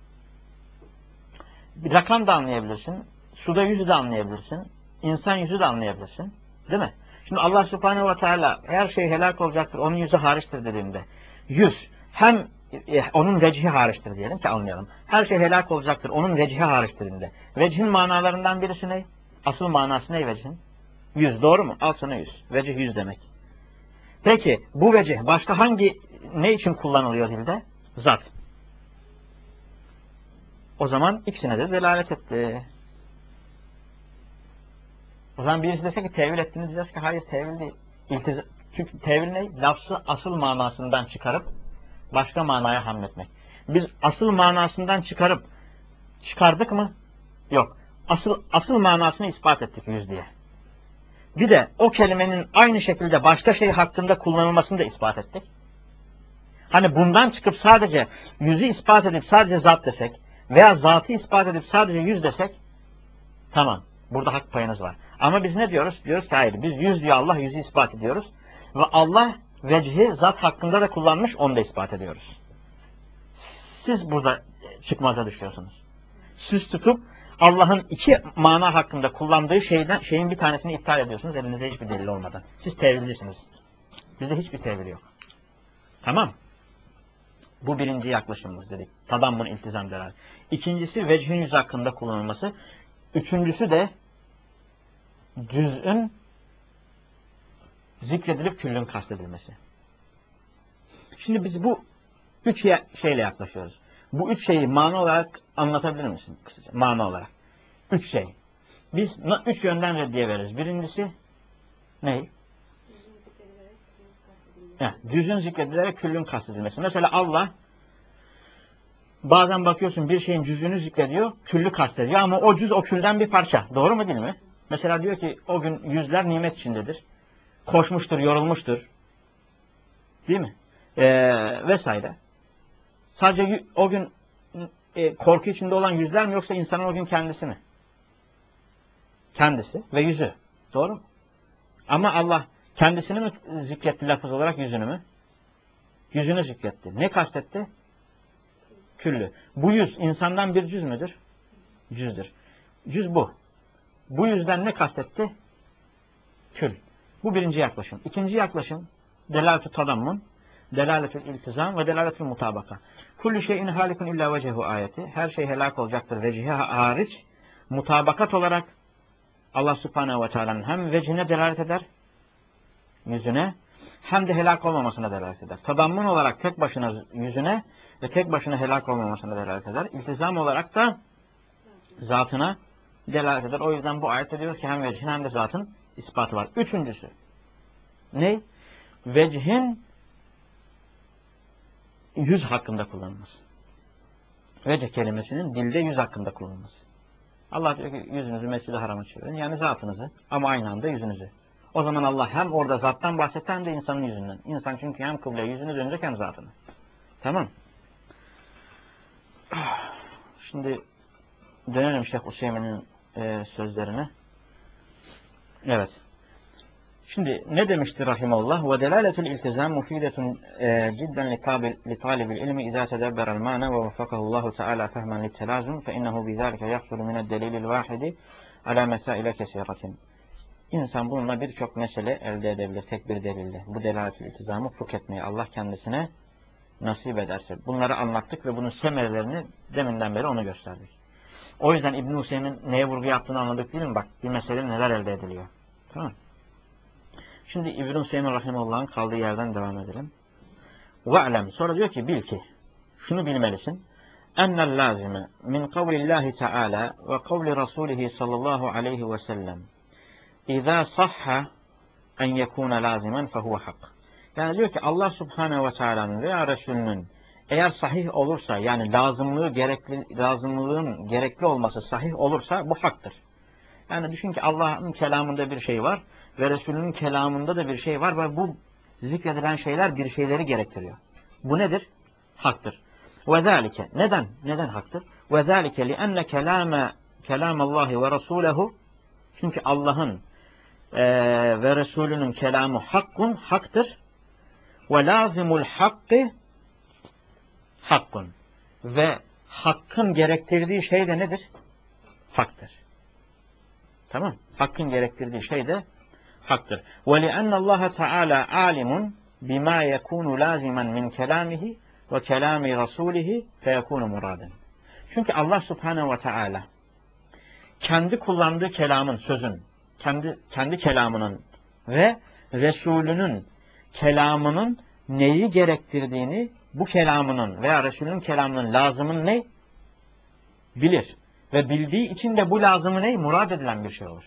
Bir rakam da anlayabilirsin. Suda yüzü de anlayabilirsin. İnsan yüzü de anlayabilirsin. Değil mi? Şimdi Allah Subhanahu ve Teala her şey helak olacaktır. Onun yüzü hariçtir dediğinde. Yüz hem e, onun vecihi hariçtir diyelim ki anlayalım. Her şey helak olacaktır. Onun vecihi hariçtir dediğinde. Vecihin manalarından birisi ne? Asıl manası ne vecihin? Yüz. Doğru mu? Al sana yüz. Vecih yüz demek. Peki bu vecih başka hangi ne için kullanılıyor dilde? Zat. O zaman ikisine de delalet etti. O zaman birisi dese ki tevil ettiniz diyeceğiz ki hayır tevil değil. İltiz Çünkü tevil ne? Lafzı asıl manasından çıkarıp başka manaya hamletmek. Biz asıl manasından çıkarıp çıkardık mı? Yok. Asıl asıl manasını ispat ettik yüz diye. Bir de o kelimenin aynı şekilde başka şey hakkında kullanılmasını da ispat ettik. Hani bundan çıkıp sadece yüzü ispat edip sadece zat desek veya zatı ispat edip sadece yüz desek tamam. Burada hak payınız var. Ama biz ne diyoruz? Diyoruz ki hayır. Biz yüz diyor Allah, yüzü ispat ediyoruz. Ve Allah vecihi zat hakkında da kullanmış, onu da ispat ediyoruz. Siz burada çıkmaza düşüyorsunuz. Siz tutup Allah'ın iki mana hakkında kullandığı şeyden şeyin bir tanesini iptal ediyorsunuz elinizde hiçbir delil olmadan. Siz tevillisiniz. Bizde hiçbir tevil yok. Tamam. Bu birinci yaklaşımımız dedik. Tadammun iltizam delalet. İkincisi vecihin yüz hakkında kullanılması. Üçüncüsü de cüz'ün zikredilip küllün kastedilmesi. Şimdi biz bu üç şeyle yaklaşıyoruz. Bu üç şeyi mana olarak anlatabilir misin kısaca? Mana olarak. Üç şey. Biz üç yönden reddiye veririz. Birincisi ne? Ya, cüz'ün zikredilerek küllün kastedilmesi. Mesela Allah bazen bakıyorsun bir şeyin cüz'ünü zikrediyor, küllü kastediyor ama o cüz o külden bir parça. Doğru mu değil mi? Mesela diyor ki o gün yüzler nimet içindedir. Koşmuştur, yorulmuştur. Değil mi? Ee, vesaire. Sadece o gün e, korku içinde olan yüzler mi yoksa insanın o gün kendisi mi? Kendisi ve yüzü. Doğru mu? Ama Allah kendisini mi zikretti lafız olarak yüzünü mü? Yüzünü zikretti. Ne kastetti? Küllü. Bu yüz insandan bir cüz müdür? Cüzdür. Yüz bu. Bu yüzden ne kastetti? Kül. Bu birinci yaklaşım. İkinci yaklaşım delalet-ü tadammun, delalet-ü iltizam ve delalet-ü mutabaka. Kullu şeyin halikun illa vecehu ayeti. Her şey helak olacaktır vecihi hariç. Mutabakat olarak Allah Subhanahu ve Teala'nın hem vecihine delalet eder, yüzüne, hem de helak olmamasına delalet eder. Tadammun olarak tek başına yüzüne ve tek başına helak olmamasına delalet eder. İltizam olarak da zatına delalet eder. O yüzden bu ayette diyor ki hem vecihin hem de zatın ispatı var. Üçüncüsü ne? Vecihin yüz hakkında kullanılması. Vecih kelimesinin dilde yüz hakkında kullanılması. Allah diyor ki yüzünüzü Mescid-i Haram'a çevirin. Yani zatınızı ama aynı anda yüzünüzü. O zaman Allah hem orada zattan bahsetti hem de insanın yüzünden. İnsan çünkü hem kıbleye yüzünü dönecek hem zatını. Tamam. Şimdi dönelim Şeyh Useymin'in e, sözlerine. Evet. Şimdi ne demişti rahimullah? Ve delaletul iltizam mufidetun cidden li talibil ilmi izâ tedebberel mâne ve veffakahullahu teâlâ fehmen littelâzum fe innehu bizâlike yahsulu mined delilil vâhidi alâ mesâile kesiratin. İnsan bununla birçok mesele elde edebilir tek bir delille. Bu delalet-ül iltizamı fıkh etmeyi Allah kendisine nasip ederse. Bunları anlattık ve bunun semerelerini deminden beri onu gösterdik. O yüzden İbn-i Hüseyin'in neye vurgu yaptığını anladık değil mi? Bak bir mesele neler elde ediliyor. Tamam. Şimdi İbn-i Hüseyin Rahimullah'ın kaldığı yerden devam edelim. Ve'lem. Sonra diyor ki bil ki, şunu bilmelisin. Ennel lazime min kavlillahi teala ve kavli rasulihi sallallahu aleyhi ve sellem. İzâ sahha en yekûne lazimen fehuve hak. Yani diyor ki Allah subhanehu ve teala'nın veya Resulünün eğer sahih olursa, yani lazımlığı gerekli, lazımlığın gerekli olması sahih olursa bu haktır. Yani düşün ki Allah'ın kelamında bir şey var ve Resulünün kelamında da bir şey var ve bu zikredilen şeyler bir şeyleri gerektiriyor. Bu nedir? Haktır. Ve zâlike. Neden? Neden haktır? Ve zâlike li'enne kelâme kelâmallâhi ve rasûlehu, çünkü Allah'ın e, ve Resulünün kelamı hakkun, haktır. Ve lazimul hakkı hakkun. Ve hakkın gerektirdiği şey de nedir? Haktır. Tamam. Hakkın gerektirdiği şey de haktır. Ve li'enne Allah Teala alimun bima yekunu lazimen min kelamihi ve kelami rasulihi feyekunu muraden. Çünkü Allah Subhanahu ve Teala kendi kullandığı kelamın, sözün, kendi kendi kelamının ve Resulünün kelamının neyi gerektirdiğini, bu kelamının veya Resulünün kelamının lazımın ne? Bilir. Ve bildiği için de bu lazımı ne? Murad edilen bir şey olur.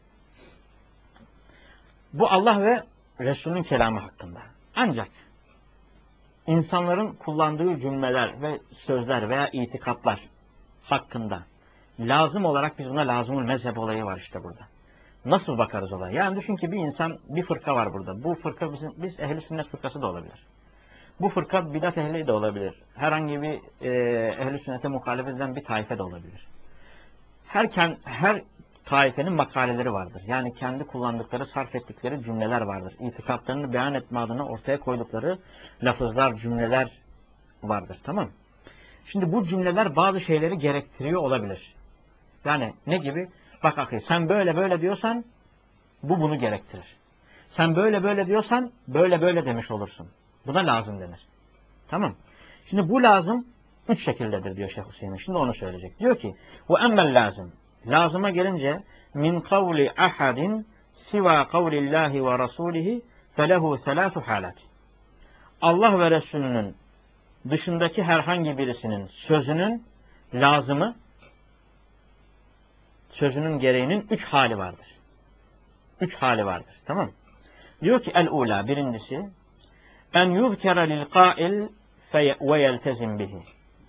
Bu Allah ve Resulünün kelamı hakkında. Ancak insanların kullandığı cümleler ve sözler veya itikatlar hakkında lazım olarak biz buna lazımul mezhep olayı var işte burada. Nasıl bakarız olaya? Yani düşün ki bir insan, bir fırka var burada. Bu fırka bizim, biz ehli sünnet fırkası da olabilir. Bu fırka bidat ehli de olabilir. Herhangi bir e, ehli sünnete muhalefet eden bir taife de olabilir. Her, her taifenin makaleleri vardır. Yani kendi kullandıkları, sarf ettikleri cümleler vardır. İtikatlarını beyan etme adına ortaya koydukları lafızlar, cümleler vardır. Tamam. Şimdi bu cümleler bazı şeyleri gerektiriyor olabilir. Yani ne gibi? Bak akı, sen böyle böyle diyorsan bu bunu gerektirir. Sen böyle böyle diyorsan böyle böyle demiş olursun. Buna lazım denir. Tamam. Şimdi bu lazım üç şekildedir diyor Şeyh Hüseyin. Şimdi onu söyleyecek. Diyor ki bu emmel lazım. Lazıma gelince min kavli ahadin siva kavlillahi ve rasulihi felehu selâsu halat. Allah ve Resulünün dışındaki herhangi birisinin sözünün lazımı, sözünün gereğinin üç hali vardır. Üç hali vardır. Tamam. Diyor ki el-ula, birincisi en yuzkera lil qail ve yeltezim bihi.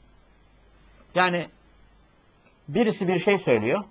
Yani birisi bir şey söylüyor.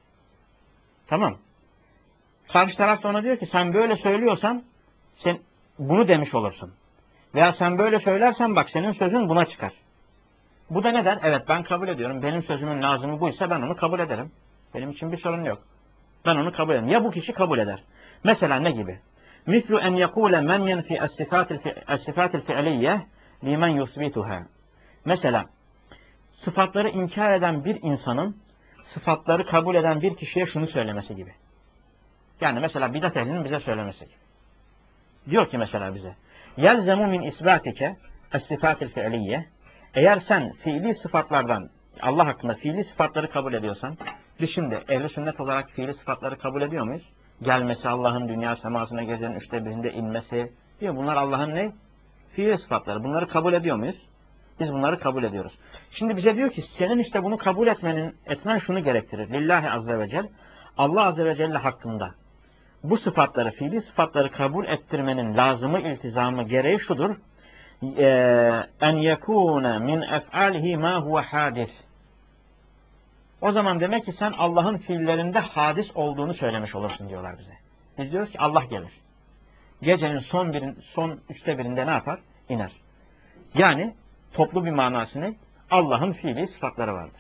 Tamam. Karşı taraf da ona diyor ki sen böyle söylüyorsan sen bunu demiş olursun. Veya sen böyle söylersen bak senin sözün buna çıkar. Bu da neden? Evet, ben kabul ediyorum. Benim sözümün lazımı buysa ben onu kabul ederim. Benim için bir sorun yok. Ben onu kabul ederim. Ya bu kişi kabul eder. Mesela ne gibi? Mislu en yekule men yenfi es-sifatil fi'liyye limen yusbituha. Mesela sıfatları inkar eden bir insanın sıfatları kabul eden bir kişiye şunu söylemesi gibi. Yani mesela bidat ehlinin bize söylemesi gibi. Diyor ki mesela bize yelzemu min isbatike es-sifatil fi'liyye. Eğer sen fiili sıfatlardan, Allah hakkında fiili sıfatları kabul ediyorsan, biz şimdi ehl-i sünnet olarak fiili sıfatları kabul ediyor muyuz? Gelmesi, Allah'ın dünya semasına gecenin üçte birinde inmesi, diyor. Bunlar Allah'ın ne? Fiili sıfatları. Bunları kabul ediyor muyuz? Biz bunları kabul ediyoruz. Şimdi bize diyor ki senin işte bunu kabul etmenin, etmen şunu gerektirir. Lillahi azze ve celle, Allah azze ve celle hakkında bu sıfatları, fiili sıfatları kabul ettirmenin lazımı, iltizamı, gereği şudur. En yekûne min ef'alihi ma huve hadis. O zaman demek ki sen Allah'ın fiillerinde hadis olduğunu söylemiş olursun diyorlar bize. Biz diyoruz ki Allah gelir. Gecenin son birin, son üçte birinde ne yapar? İner. Yani toplu bir manası ne? Allah'ın fiili sıfatları vardır.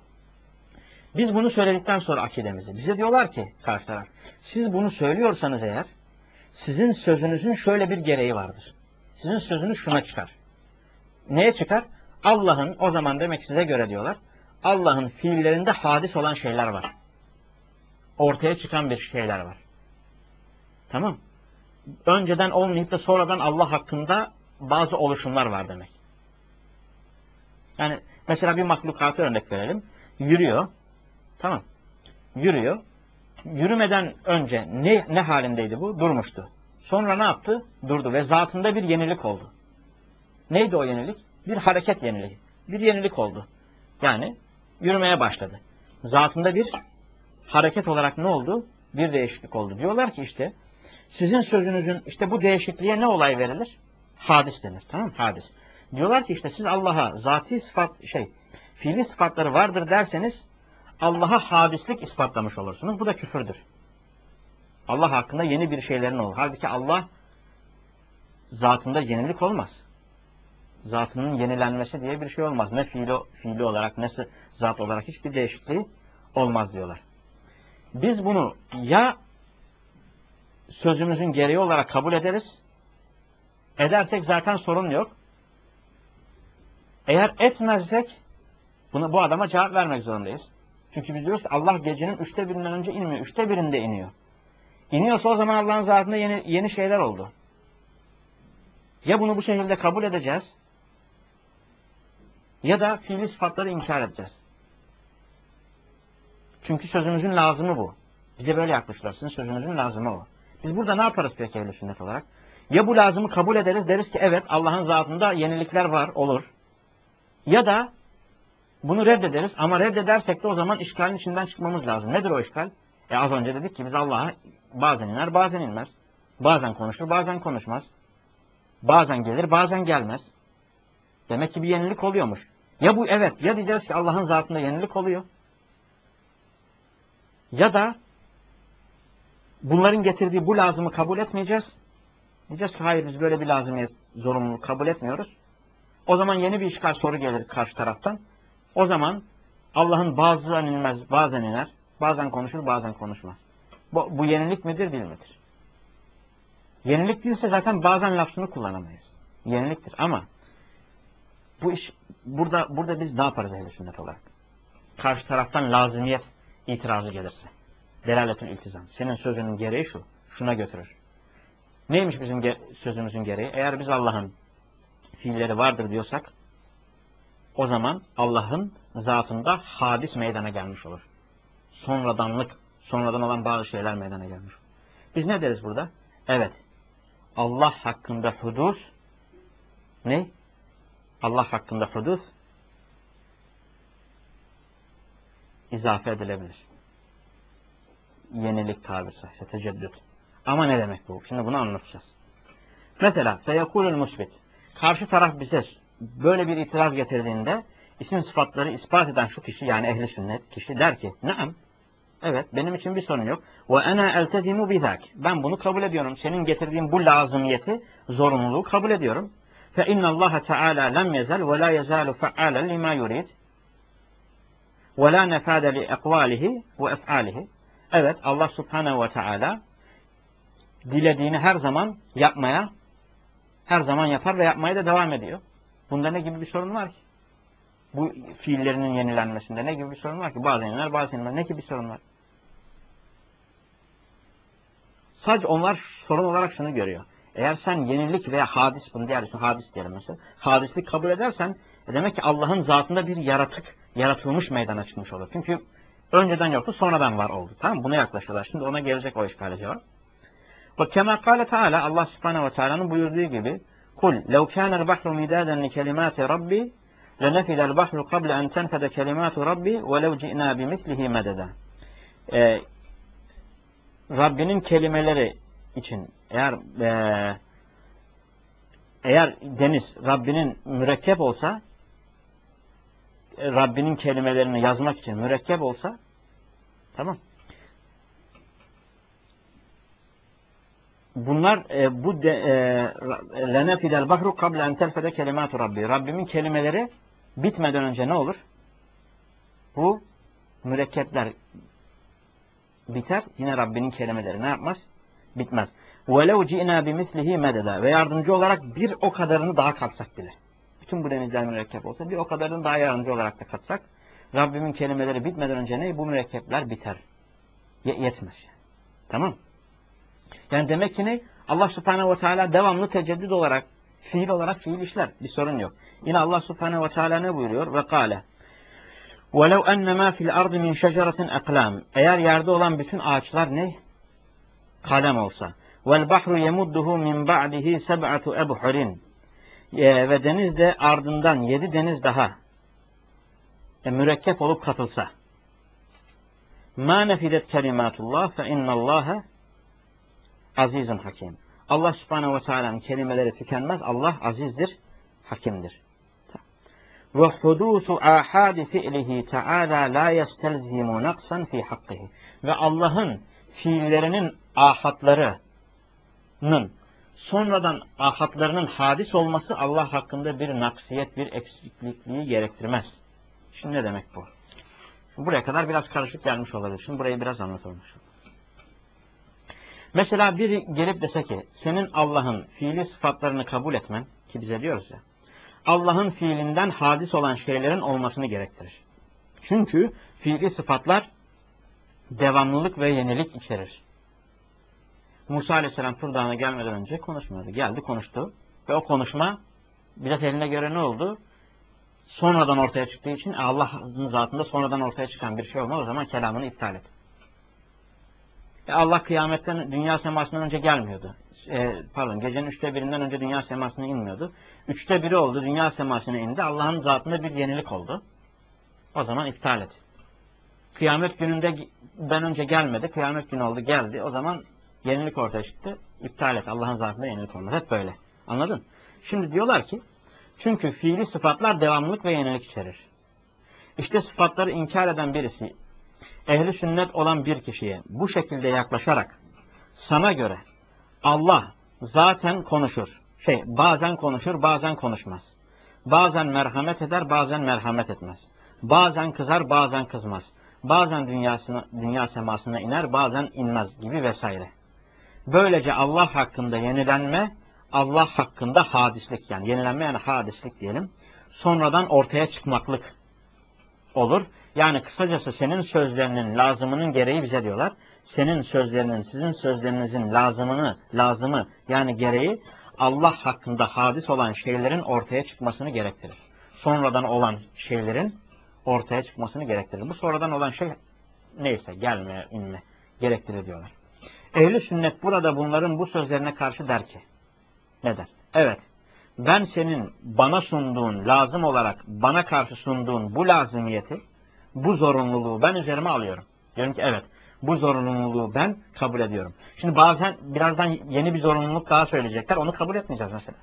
Biz bunu söyledikten sonra akidemizi bize diyorlar ki karşı taraf, siz bunu söylüyorsanız eğer sizin sözünüzün şöyle bir gereği vardır. Sizin sözünüz şuna çıkar. Neye çıkar? Allah'ın, o zaman demek size göre diyorlar, Allah'ın fiillerinde hadis olan şeyler var. Ortaya çıkan bir şeyler var. Tamam. Önceden olmayıp da sonradan Allah hakkında bazı oluşumlar var demek. Yani mesela bir mahlukatı örnek verelim. Yürüyor. Tamam. Yürüyor. Yürümeden önce ne, ne halindeydi bu? Durmuştu. Sonra ne yaptı? Durdu ve zatında bir yenilik oldu. Neydi o yenilik? Bir hareket yeniliği. Bir yenilik oldu. Yani yürümeye başladı. Zatında bir hareket olarak ne oldu? Bir değişiklik oldu. Diyorlar ki işte sizin sözünüzün işte bu değişikliğe ne olay verilir? Hadis denir. Tamam mı? Hadis. Diyorlar ki işte siz Allah'a zati sıfat şey fiili sıfatları vardır derseniz Allah'a hadislik ispatlamış olursunuz. Bu da küfürdür. Allah hakkında yeni bir şeylerin olur. Halbuki Allah zatında yenilik olmaz. Zatının yenilenmesi diye bir şey olmaz. Ne fiili, fiili olarak ne zat olarak hiçbir değişikliği olmaz diyorlar. Biz bunu ya sözümüzün gereği olarak kabul ederiz. Edersek zaten sorun yok. Eğer etmezsek bunu, bu adama cevap vermek zorundayız. Çünkü biz diyoruz ki Allah gecenin üçte birinden önce inmiyor. Üçte birinde iniyor. İniyorsa o zaman Allah'ın zatında yeni, yeni şeyler oldu. Ya bunu bu şekilde kabul edeceğiz ya da fiili sıfatları inkar edeceğiz. Çünkü sözümüzün lazımı bu. Bize böyle yaklaşırlar. Sizin sözünüzün lazımı o. Biz burada ne yaparız peki ehl-i sünnet olarak? Ya bu lazımı kabul ederiz, deriz ki evet Allah'ın zatında yenilikler var, olur. Ya da bunu reddederiz ama reddedersek de o zaman işgalin içinden çıkmamız lazım. Nedir o işgal? E az önce dedik ki biz Allah'a bazen iner, bazen inmez. Bazen konuşur, bazen konuşmaz. Bazen gelir, bazen gelmez. Demek ki bir yenilik oluyormuş. Ya bu evet, ya diyeceğiz ki Allah'ın zatında yenilik oluyor. Ya da bunların getirdiği bu lazımı kabul etmeyeceğiz. Diyeceğiz ki hayır biz böyle bir lazımiyet, zorunluluk kabul etmiyoruz. O zaman yeni bir işgal soru gelir karşı taraftan. O zaman Allah'ın bazen inmez, bazen iner, bazen konuşur, bazen konuşmaz. Bu, bu yenilik midir, değil midir? Yenilik değilse zaten bazen lafını kullanamayız. Yeniliktir ama bu iş burada burada biz ne yaparız ehl-i sünnet olarak? Karşı taraftan lazımiyet itirazı gelirse. Delaletül iltizam. Senin sözünün gereği şu. Şuna götürür. Neymiş bizim ge sözümüzün gereği? Eğer biz Allah'ın fiilleri vardır diyorsak o zaman Allah'ın zatında hadis meydana gelmiş olur. Sonradanlık, sonradan olan bazı şeyler meydana gelmiş olur. Biz ne deriz burada? Evet. Allah hakkında hudus ne? Allah hakkında hudus izafe edilebilir. Yenilik tabirse, teceddüt. Ama ne demek bu? Şimdi bunu anlatacağız. Mesela feyekulul musbit. Karşı taraf bize böyle bir itiraz getirdiğinde isim sıfatları ispat eden şu kişi yani ehli sünnet kişi der ki naam. Evet benim için bir sorun yok. Ve ana eltezimu bizak. Ben bunu kabul ediyorum. Senin getirdiğin bu lazımiyeti, zorunluluğu kabul ediyorum. Fe innallaha teala lem yezel ve la yezalu fealen lima yurid. Ve la nefade li ekvalihi ve ef'alihi. Evet Allah subhanehu ve teala dilediğini her zaman yapmaya, her zaman yapar ve yapmaya da devam ediyor. Bunda ne gibi bir sorun var ki? Bu fiillerinin yenilenmesinde ne gibi bir sorun var ki? Bazen iner, bazen inmez. Ne gibi bir sorun var? Sadece onlar sorun olarak şunu görüyor. Eğer sen yenilik veya hadis, bunu diğer hadis diyelim mesela, hadislik kabul edersen e demek ki Allah'ın zatında bir yaratık, yaratılmış meydana çıkmış olur. Çünkü önceden yoktu, sonradan var oldu. Tamam mı? Buna yaklaşıyorlar. Şimdi ona gelecek o işgale cevap. Ve kema kâle Teala, Allah subhanehu ve teala'nın buyurduğu gibi kul lev kânel bahru midâden li kelimâti rabbi lenefidel bahru kable en tenfede kelimâtu rabbi ve lev ci'nâ bimislihi mededa. Ee, Rabbinin kelimeleri için eğer e, eğer deniz Rabbinin mürekkep olsa e, Rabbinin kelimelerini yazmak için mürekkep olsa tamam. Bunlar e, bu lenefidel bahru kable en tenfede kelimatu rabbi. Rabbimin kelimeleri bitmeden önce ne olur? Bu mürekkepler biter. Yine Rabbinin kelimeleri ne yapmaz? Bitmez. وَلَوْ جِئْنَا بِمِثْلِهِ مَدَدًا. Ve yardımcı olarak bir o kadarını daha katsak bile. Bütün bu denizler mürekkep olsa bir o kadarını daha yardımcı olarak da katsak Rabbimin kelimeleri bitmeden önce ne? Bu mürekkepler biter. Ye yetmez. Tamam. Yani demek ki ne? Allah Subhanahu ve Teala devamlı teceddüd olarak, fiil olarak fiil işler. Bir sorun yok. Yine Allah Subhanahu ve Teala ne buyuruyor? Ve kâle وَلَوْ أَنَّ مَا فِي الْأَرْضِ مِنْ شَجَرَةٍ اَقْلَامٍ Eğer yerde olan bütün ağaçlar ne? Kalem olsa. وَالْبَحْرُ يَمُدُّهُ مِنْ بَعْدِهِ سَبْعَةُ اَبْحُرٍ Ve deniz de ardından yedi deniz daha e, mürekkep olup katılsa. مَا نَفِدَتْ كَلِمَاتُ اللّٰهِ فَاِنَّ اللّٰهَ azizun hakim. Allah Subhanahu ve Teala'nın kelimeleri tükenmez. Allah azizdir, hakimdir. Ve hudusu ahadi fi'lihi Teala la yestelzimu naqsan fi hakkihi. Ve Allah'ın fiillerinin ahatlarının sonradan ahatlarının hadis olması Allah hakkında bir naksiyet, bir eksiklikliği gerektirmez. Şimdi ne demek bu? Şimdi buraya kadar biraz karışık gelmiş olabilir. Şimdi burayı biraz anlatalım. Mesela biri gelip dese ki senin Allah'ın fiili sıfatlarını kabul etmen, ki bize diyoruz ya, Allah'ın fiilinden hadis olan şeylerin olmasını gerektirir. Çünkü fiili sıfatlar devamlılık ve yenilik içerir. Musa Aleyhisselam Tur Dağı'na gelmeden önce konuşmuyordu. Geldi, konuştu. Ve o konuşma biraz eline göre ne oldu? Sonradan ortaya çıktığı için Allah'ın zatında sonradan ortaya çıkan bir şey olmaz. O zaman kelamını iptal et. E Allah kıyametten dünya semasından önce gelmiyordu. E, pardon, gecenin üçte birinden önce dünya semasına inmiyordu. Üçte biri oldu, dünya semasına indi. Allah'ın zatında bir yenilik oldu. O zaman iptal et. Kıyamet gününde ben önce gelmedi. Kıyamet günü oldu, geldi. O zaman yenilik ortaya çıktı. İptal et. Allah'ın zatında yenilik olmaz. Hep böyle. Anladın? Şimdi diyorlar ki çünkü fiili sıfatlar devamlılık ve yenilik içerir. İşte sıfatları inkar eden birisi ehli sünnet olan bir kişiye bu şekilde yaklaşarak sana göre Allah zaten konuşur. Şey, bazen konuşur, bazen konuşmaz. Bazen merhamet eder, bazen merhamet etmez. Bazen kızar, bazen kızmaz. Bazen dünyasına, dünya semasına iner, bazen inmez gibi vesaire. Böylece Allah hakkında yenilenme, Allah hakkında hadislik, yani yenilenme yani hadislik diyelim, sonradan ortaya çıkmaklık olur. Yani kısacası senin sözlerinin lazımının gereği bize diyorlar. Senin sözlerinin, sizin sözlerinizin lazımını, lazımı yani gereği Allah hakkında hadis olan şeylerin ortaya çıkmasını gerektirir. Sonradan olan şeylerin ortaya çıkmasını gerektirir. Bu sonradan olan şey neyse, gelme, inme gerektirir diyorlar. Ehl-i sünnet burada bunların bu sözlerine karşı der ki, ne der? Evet, ben senin bana sunduğun, lazım olarak bana karşı sunduğun bu lazımiyeti, bu zorunluluğu ben üzerime alıyorum. Diyorum ki evet, bu zorunluluğu ben kabul ediyorum. Şimdi bazen birazdan yeni bir zorunluluk daha söyleyecekler. Onu kabul etmeyeceğiz mesela.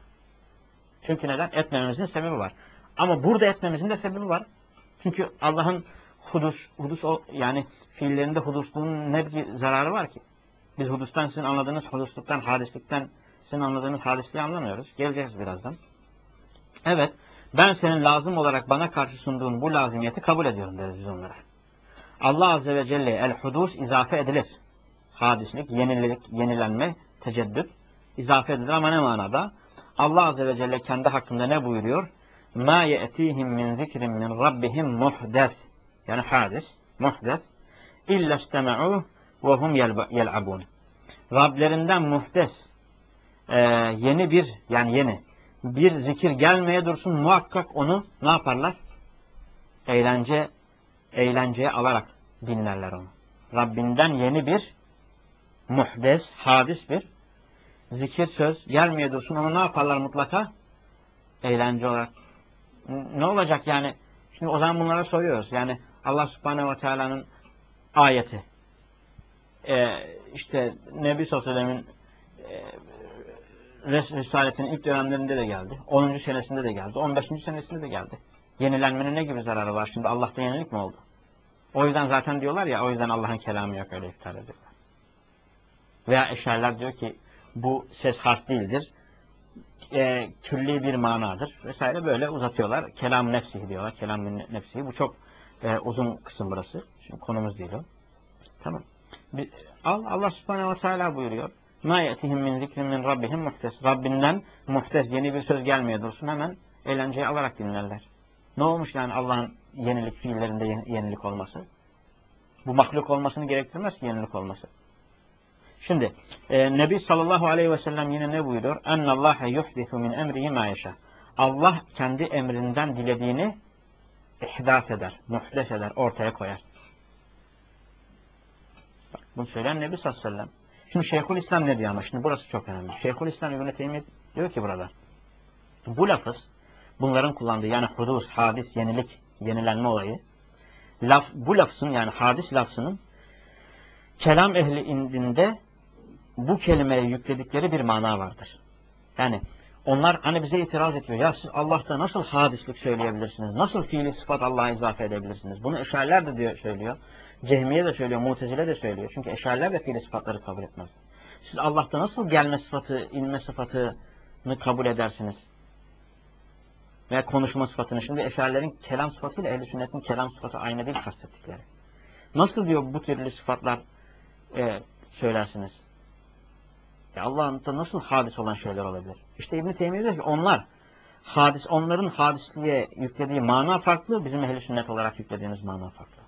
Çünkü neden? Etmememizin sebebi var. Ama burada etmemizin de sebebi var. Çünkü Allah'ın hudus, hudus yani fiillerinde hudusluğun ne bir zararı var ki? Biz hudustan sizin anladığınız hudusluktan, hadislikten sizin anladığınız hadisliği anlamıyoruz. Geleceğiz birazdan. Evet, ben senin lazım olarak bana karşı sunduğun bu lazımiyeti kabul ediyorum deriz biz onlara. Allah Azze ve Celle el-hudus izafe edilir. Hadislik, yenilik, yenilenme, teceddüt izafe edilir ama ne manada? Allah Azze ve Celle kendi hakkında ne buyuruyor? مَا يَأْتِيهِمْ مِنْ ذِكْرٍ مِنْ رَبِّهِمْ مُحْدَثٍ Yani hadis, muhdes. اِلَّا اسْتَمَعُوهُ وَهُمْ يَلْعَبُونَ Rablerinden muhdes, e, yeni bir, yani yeni bir zikir gelmeye dursun, muhakkak onu ne yaparlar? Eğlence, eğlenceye alarak dinlerler onu. Rabbinden yeni bir muhdes, hadis bir zikir, söz gelmeye dursun, onu ne yaparlar mutlaka? Eğlence olarak. Ne olacak yani? Şimdi o zaman bunlara soruyoruz. Yani Allah Subhanahu ve Teala'nın ayeti. Ee, işte Nebi Sallallahu Aleyhi ve Sellem'in e, Risaletinin ilk dönemlerinde de geldi. onuncu senesinde de geldi. on beşinci senesinde de geldi. Yenilenmenin ne gibi zararı var? Şimdi Allah'ta yenilik mi oldu? O yüzden zaten diyorlar ya, o yüzden Allah'ın kelamı yok, öyle iptal ediyorlar. Veya eşariler diyor ki bu ses harf değildir. E, külli bir manadır. Vesaire böyle uzatıyorlar. Kelam nefsihi diyorlar. Kelam nefsihi. Bu çok e, uzun kısım burası. Şimdi konumuz değil o. Tamam. Bir, al, Allah Subhanahu ve Teala buyuruyor. مَا يَأْتِهِمْ مِنْ ذِكْرٍ مِنْ رَبِّهِمْ مُحْتَسٍ Rabbinden muhtes, yeni bir söz gelmeye dursun, hemen eğlenceyi alarak dinlerler. Ne olmuş yani Allah'ın yenilik fiillerinde yenilik olması? Bu mahluk olmasını gerektirmez ki yenilik olması. Şimdi e, Nebi sallallahu aleyhi ve sellem yine ne buyuruyor? Ennallâhe yuhdisu min emrihi mâ yeşâ. Allah kendi emrinden dilediğini ihdas eder, muhdes eder, ortaya koyar. Bak, bunu söyleyen Nebi sallallahu aleyhi ve sellem. Şimdi Şeyhülislam ne diyor ama? Şimdi burası çok önemli. Şeyhülislam İbn-i Teymiye diyor ki burada, bu lafız, bunların kullandığı yani hudus, hadis, yenilik, yenilenme olayı, laf, bu lafzın yani hadis lafzının kelam ehli indinde bu kelimeye yükledikleri bir mana vardır. Yani onlar hani bize itiraz ediyor. Ya siz Allah'ta nasıl hadislik söyleyebilirsiniz? Nasıl fiili sıfat Allah'a izafe edebilirsiniz? Bunu Eşariler de diyor, söylüyor. Cehmiye de söylüyor. Mutezile de söylüyor. Çünkü Eşariler de fiili sıfatları kabul etmez. Siz Allah'ta nasıl gelme sıfatı, inme sıfatını kabul edersiniz? Veya konuşma sıfatını. Şimdi Eşarilerin kelam sıfatıyla ehl-i sünnetin kelam sıfatı aynı değil kastettikleri. Nasıl diyor bu türlü sıfatlar e, söylersiniz? Allah'ın da nasıl hadis olan şeyler olabilir? İşte İbn-i Teymiye diyor ki onlar hadis, onların hadisliğe yüklediği mana farklı, bizim ehl-i sünnet olarak yüklediğimiz mana farklı.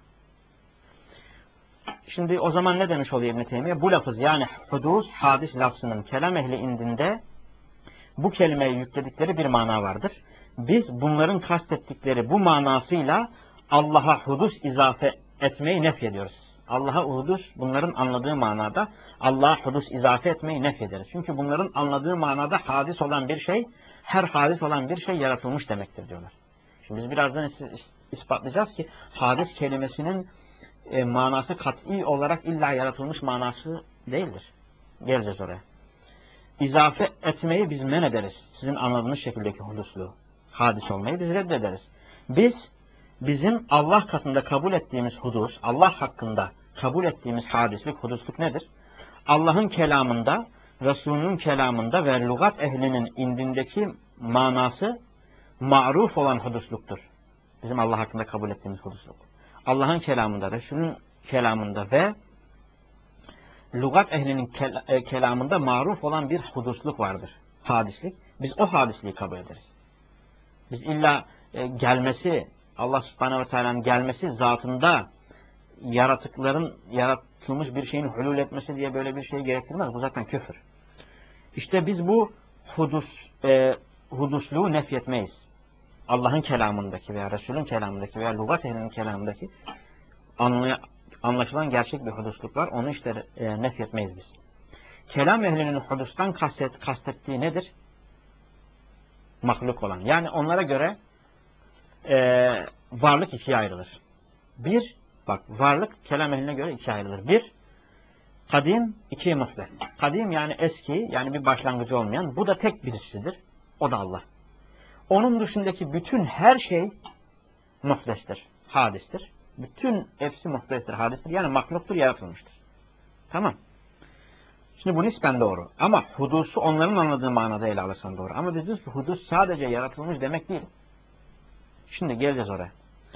Şimdi o zaman ne demiş oluyor İbn-i Teymiye? Bu lafız yani hudus, hadis lafzının kelam ehli indinde bu kelimeye yükledikleri bir mana vardır. Biz bunların kastettikleri bu manasıyla Allah'a hudus izafe etmeyi nefyediyoruz. Allah'a hudus bunların anladığı manada Allah'a hudus izafe etmeyi nefyederiz. Çünkü bunların anladığı manada hadis olan bir şey, her hadis olan bir şey yaratılmış demektir diyorlar. Şimdi biz birazdan is ispatlayacağız ki hadis kelimesinin e, manası kat'i olarak illa yaratılmış manası değildir. Geleceğiz oraya. İzafe etmeyi biz men ederiz. Sizin anladığınız şekildeki hudusluğu. Hadis olmayı biz reddederiz. Biz bizim Allah katında kabul ettiğimiz hudus, Allah hakkında kabul ettiğimiz hadislik, hudusluk nedir? Allah'ın kelamında, Resulünün kelamında ve lügat ehlinin indindeki manası ma'ruf olan hudusluktur. Bizim Allah hakkında kabul ettiğimiz hudusluk. Allah'ın kelamında, Resulünün kelamında ve lügat ehlinin kel kelamında ma'ruf olan bir hudusluk vardır. Hadislik. Biz o hadisliği kabul ederiz. Biz illa e, gelmesi, Allah subhanehu ve teala'nın gelmesi zatında yaratıkların yaratılmış bir şeyin hulul etmesi diye böyle bir şey gerektirmez. Bu zaten küfür. İşte biz bu hudus, e, hudusluğu nefyetmeyiz. Allah'ın kelamındaki veya Resul'ün kelamındaki veya lügat ehlinin kelamındaki anlay anlaşılan gerçek bir hudusluk var. Onu işte e, nefyetmeyiz biz. Kelam ehlinin hudustan kastet, kastettiği nedir? Mahluk olan. Yani onlara göre e, varlık ikiye ayrılır. Bir, bak varlık kelam ehline göre ikiye ayrılır. Bir, kadim, iki muhdes. Kadim yani eski, yani bir başlangıcı olmayan. Bu da tek birisidir. O da Allah. Onun dışındaki bütün her şey muhdestir, hadistir. Bütün hepsi muhdestir, hadistir. Yani mahluktur, yaratılmıştır. Tamam. Şimdi bu nispen doğru. Ama hudusu onların anladığı manada ele alırsan doğru. Ama biz diyoruz ki hudus sadece yaratılmış demek değil. Şimdi geleceğiz oraya.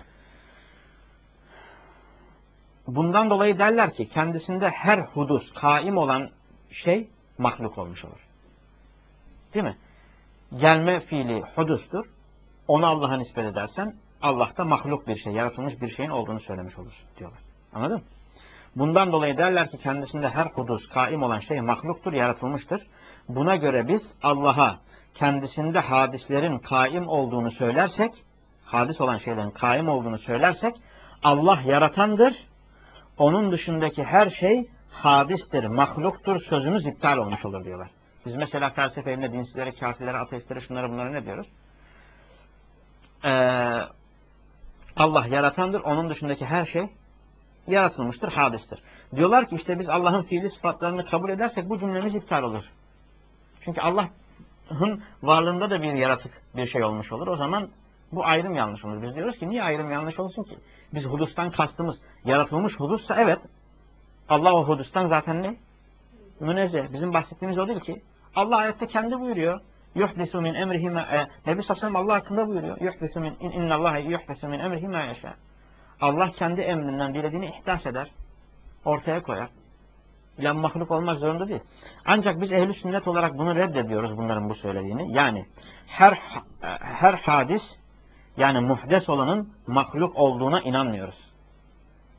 Bundan dolayı derler ki kendisinde her hudus, kaim olan şey mahluk olmuş olur. Değil mi? Gelme fiili hudustur. Onu Allah'a nispet edersen Allah'ta mahluk bir şey, yaratılmış bir şeyin olduğunu söylemiş olursun diyorlar. Anladın mı? Bundan dolayı derler ki kendisinde her hudus, kaim olan şey mahluktur, yaratılmıştır. Buna göre biz Allah'a kendisinde hadislerin kaim olduğunu söylersek, hadis olan şeylerin kaim olduğunu söylersek, Allah yaratandır, onun dışındaki her şey hadistir, mahluktur, sözümüz iptal olmuş olur diyorlar. Biz mesela felsefe eline dinsizlere, kafirlere, ateistlere, şunlara bunlara ne diyoruz? Ee, Allah yaratandır, onun dışındaki her şey yaratılmıştır, hadistir. Diyorlar ki işte biz Allah'ın fiili sıfatlarını kabul edersek bu cümlemiz iptal olur. Çünkü Allah'ın varlığında da bir yaratık bir şey olmuş olur. O zaman bu ayrım yanlış olur. Biz diyoruz ki niye ayrım yanlış olsun ki? Biz hudustan kastımız yaratılmış hudussa evet. Allah o hudustan zaten ne? Münezzeh. Bizim bahsettiğimiz o değil ki. Allah ayette kendi buyuruyor. Yuhdisu min emrihi ma e, Nebi sallallahu Allah hakkında buyuruyor. Yuhdisu min innallaha yuhdisu min emrihi ma yasha. Allah kendi emrinden dilediğini ihdas eder. Ortaya koyar. İlla mahluk olmak zorunda değil. Ancak biz ehl-i sünnet olarak bunu reddediyoruz, bunların bu söylediğini. Yani her her hadis, yani muhdes olanın mahluk olduğuna inanmıyoruz.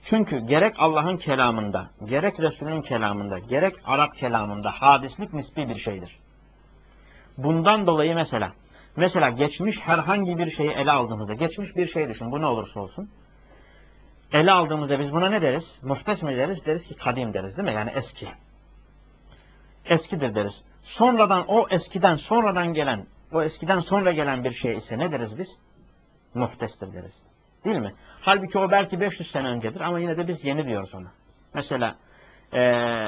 Çünkü gerek Allah'ın kelamında, gerek Resulünün kelamında, gerek Arap kelamında hadislik nispi bir şeydir. Bundan dolayı mesela, mesela geçmiş herhangi bir şeyi ele aldığımızda, geçmiş bir şey düşün, bu ne olursa olsun. Ele aldığımızda biz buna ne deriz? Muhtes mi deriz? Deriz ki kadim deriz değil mi? Yani eski. Eskidir deriz. Sonradan o eskiden sonradan gelen, o eskiden sonra gelen bir şey ise ne deriz biz? Muhtestir deriz. Değil mi? Halbuki o belki beş yüz sene öncedir ama yine de biz yeni diyoruz ona. Mesela ee,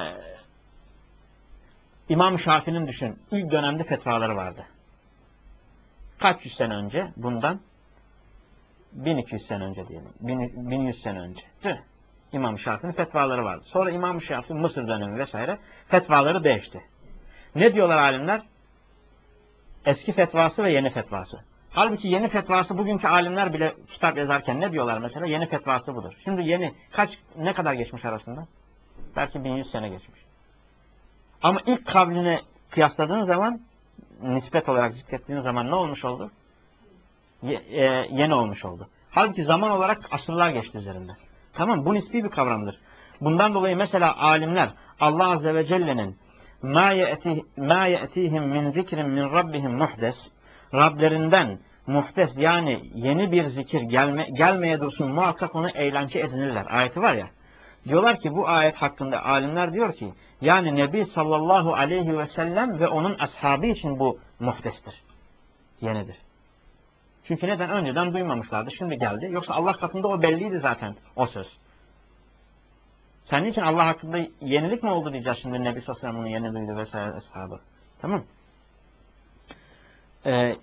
İmam Şafii'nin düşün, ilk dönemde fetvaları vardı. Kaç yüz sene önce? Bundan bin iki yüz sene önce diyelim. bin yüz sene önce. Değil mi? İmam Şafii'nin fetvaları vardı. Sonra İmam Şafii Mısır dönemi vesaire fetvaları değişti. Ne diyorlar alimler? Eski fetvası ve yeni fetvası. Halbuki yeni fetvası bugünkü alimler bile kitap yazarken ne diyorlar mesela? Yeni fetvası budur. Şimdi yeni kaç ne kadar geçmiş arasında? Belki bin yüz sene geçmiş. Ama ilk kavline kıyasladığın zaman nispet olarak zikrettiğin zaman ne olmuş oldu? Ye, e, yeni olmuş oldu. Halbuki zaman olarak asırlar geçti üzerinde. Tamam, bu nispi bir kavramdır. Bundan dolayı mesela alimler Allah Azze ve Celle'nin مَا يَأْتِيهِمْ مِنْ ذِكْرٍ مِنْ رَبِّهِمْ muhdes, Rablerinden muhdes yani yeni bir zikir gelme, gelmeye dursun muhakkak onu eğlence edinirler. Ayeti var ya. Diyorlar ki bu ayet hakkında alimler diyor ki yani Nebi sallallahu aleyhi ve sellem ve onun ashabı için bu muhdestir. Yenidir. Çünkü neden? Önceden duymamışlardı. Şimdi geldi. Yoksa Allah katında o belliydi zaten o söz. Senin için Allah hakkında yenilik mi oldu diyeceğiz şimdi Nebi sallallahu aleyhi ve sellem'in yeni duydu vesaire ashabı. Tamam. Ee,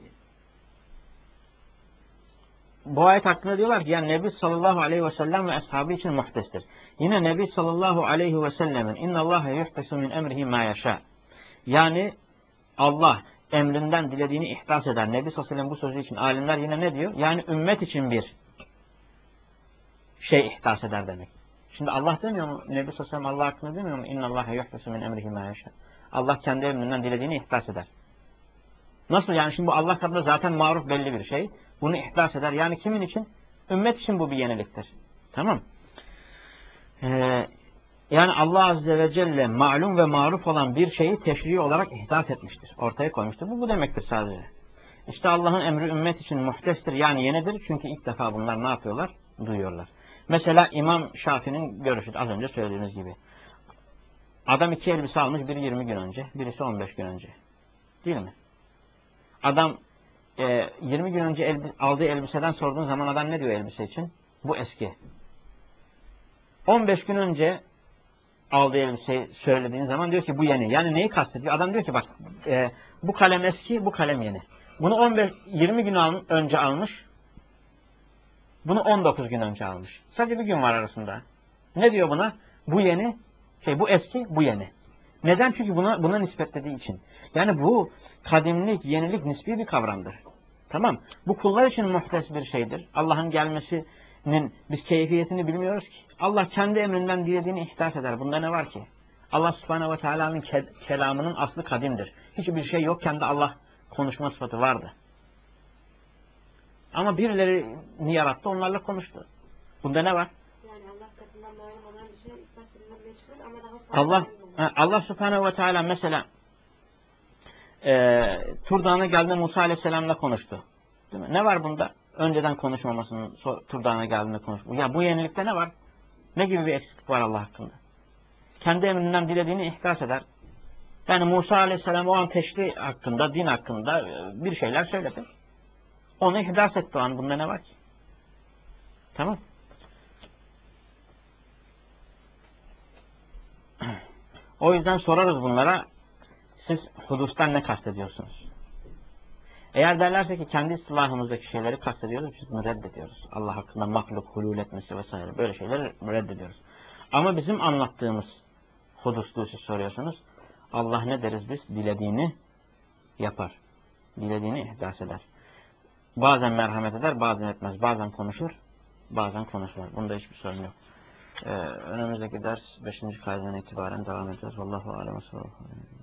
bu ayet hakkında diyorlar ki yani Nebi sallallahu aleyhi ve sellem ve ashabı için muhtestir. Yine Nebi sallallahu aleyhi ve sellemin innallâhe yuhtesu min emrihi mâ yaşâ. Yani Allah emrinden dilediğini ihdas eder. Nebi sallallahu aleyhi ve sellem bu sözü için alimler yine ne diyor? Yani ümmet için bir şey ihdas eder demek. Şimdi Allah demiyor mu? Nebi sallallahu aleyhi ve sellem Allah hakkında demiyor mu? İnnallâhe yuhtesu min emrihi mâ yaşâ. Allah kendi emrinden dilediğini ihdas eder. Nasıl yani? Şimdi bu Allah katında zaten maruf belli bir şey. Bunu ihdas eder. Yani kimin için? Ümmet için bu bir yeniliktir. Tamam. Ee, yani Allah Azze ve Celle malum ve maruf olan bir şeyi teşrii olarak ihdas etmiştir. Ortaya koymuştur. Bu bu demektir sadece. İşte Allah'ın emri ümmet için muhtestir. Yani yenidir. Çünkü ilk defa bunlar ne yapıyorlar? Duyuyorlar. Mesela İmam Şafii'nin görüşü az önce söylediğimiz gibi. Adam iki elbise almış. Biri yirmi gün önce. Birisi on beş gün önce. Değil mi? Adam e, yirmi gün önce elbise, aldığı elbiseden sorduğun zaman adam ne diyor elbise için? Bu eski. on beş gün önce aldığı elbiseyi söylediğin zaman diyor ki bu yeni. Yani neyi kastediyor? Adam diyor ki bak e, bu kalem eski, bu kalem yeni. Bunu on beş yirmi gün al, önce almış. Bunu on dokuz gün önce almış. Sadece bir gün var arasında. Ne diyor buna? Bu yeni, şey bu eski, bu yeni. Neden? Çünkü buna, buna nispetlediği için. Yani bu kadimlik, yenilik nispi bir kavramdır. Tamam. Bu kullar için muhtes bir şeydir. Allah'ın gelmesinin biz keyfiyetini bilmiyoruz ki. Allah kendi emrinden dilediğini ihdas eder. Bunda ne var ki? Allah subhanehu ve teala'nın ke kelamının aslı kadimdir. Hiçbir şey yokken de Allah konuşma sıfatı vardı. Ama birilerini yarattı, onlarla konuştu. Bunda ne var? Yani Allah katından malum olan bir şey ilk başta meçhul ama daha Allah Allah subhanehu ve teala mesela e, Tur Dağı'na geldiğinde Musa aleyhisselam'la konuştu. Değil mi? Ne var bunda? Önceden konuşmamasının Tur Dağı'na geldiğinde konuştu. Ya bu yenilikte ne var? Ne gibi bir eksiklik var Allah hakkında? Kendi emrinden dilediğini ihdas eder. Yani Musa aleyhisselam o an teşri hakkında, din hakkında bir şeyler söyledi. Onu ihdas etti o an. Bunda ne var ki? Tamam. O yüzden sorarız bunlara. Siz hudustan ne kastediyorsunuz? Eğer derlerse ki kendi istilahımızdaki şeyleri kastediyoruz, biz bunu reddediyoruz. Allah hakkında mahluk, hulul etmesi vesaire böyle şeyleri reddediyoruz. Ama bizim anlattığımız hudusluğu siz soruyorsunuz. Allah ne deriz biz? Dilediğini yapar. Dilediğini ihdas eder. Bazen merhamet eder, bazen etmez. Bazen konuşur, bazen konuşmaz. Bunda hiçbir sorun yok. Ee, önümüzdeki ders beşinci kaydeden itibaren devam edeceğiz. Vallahu alem ve sallallahu aleyhi ve sellem.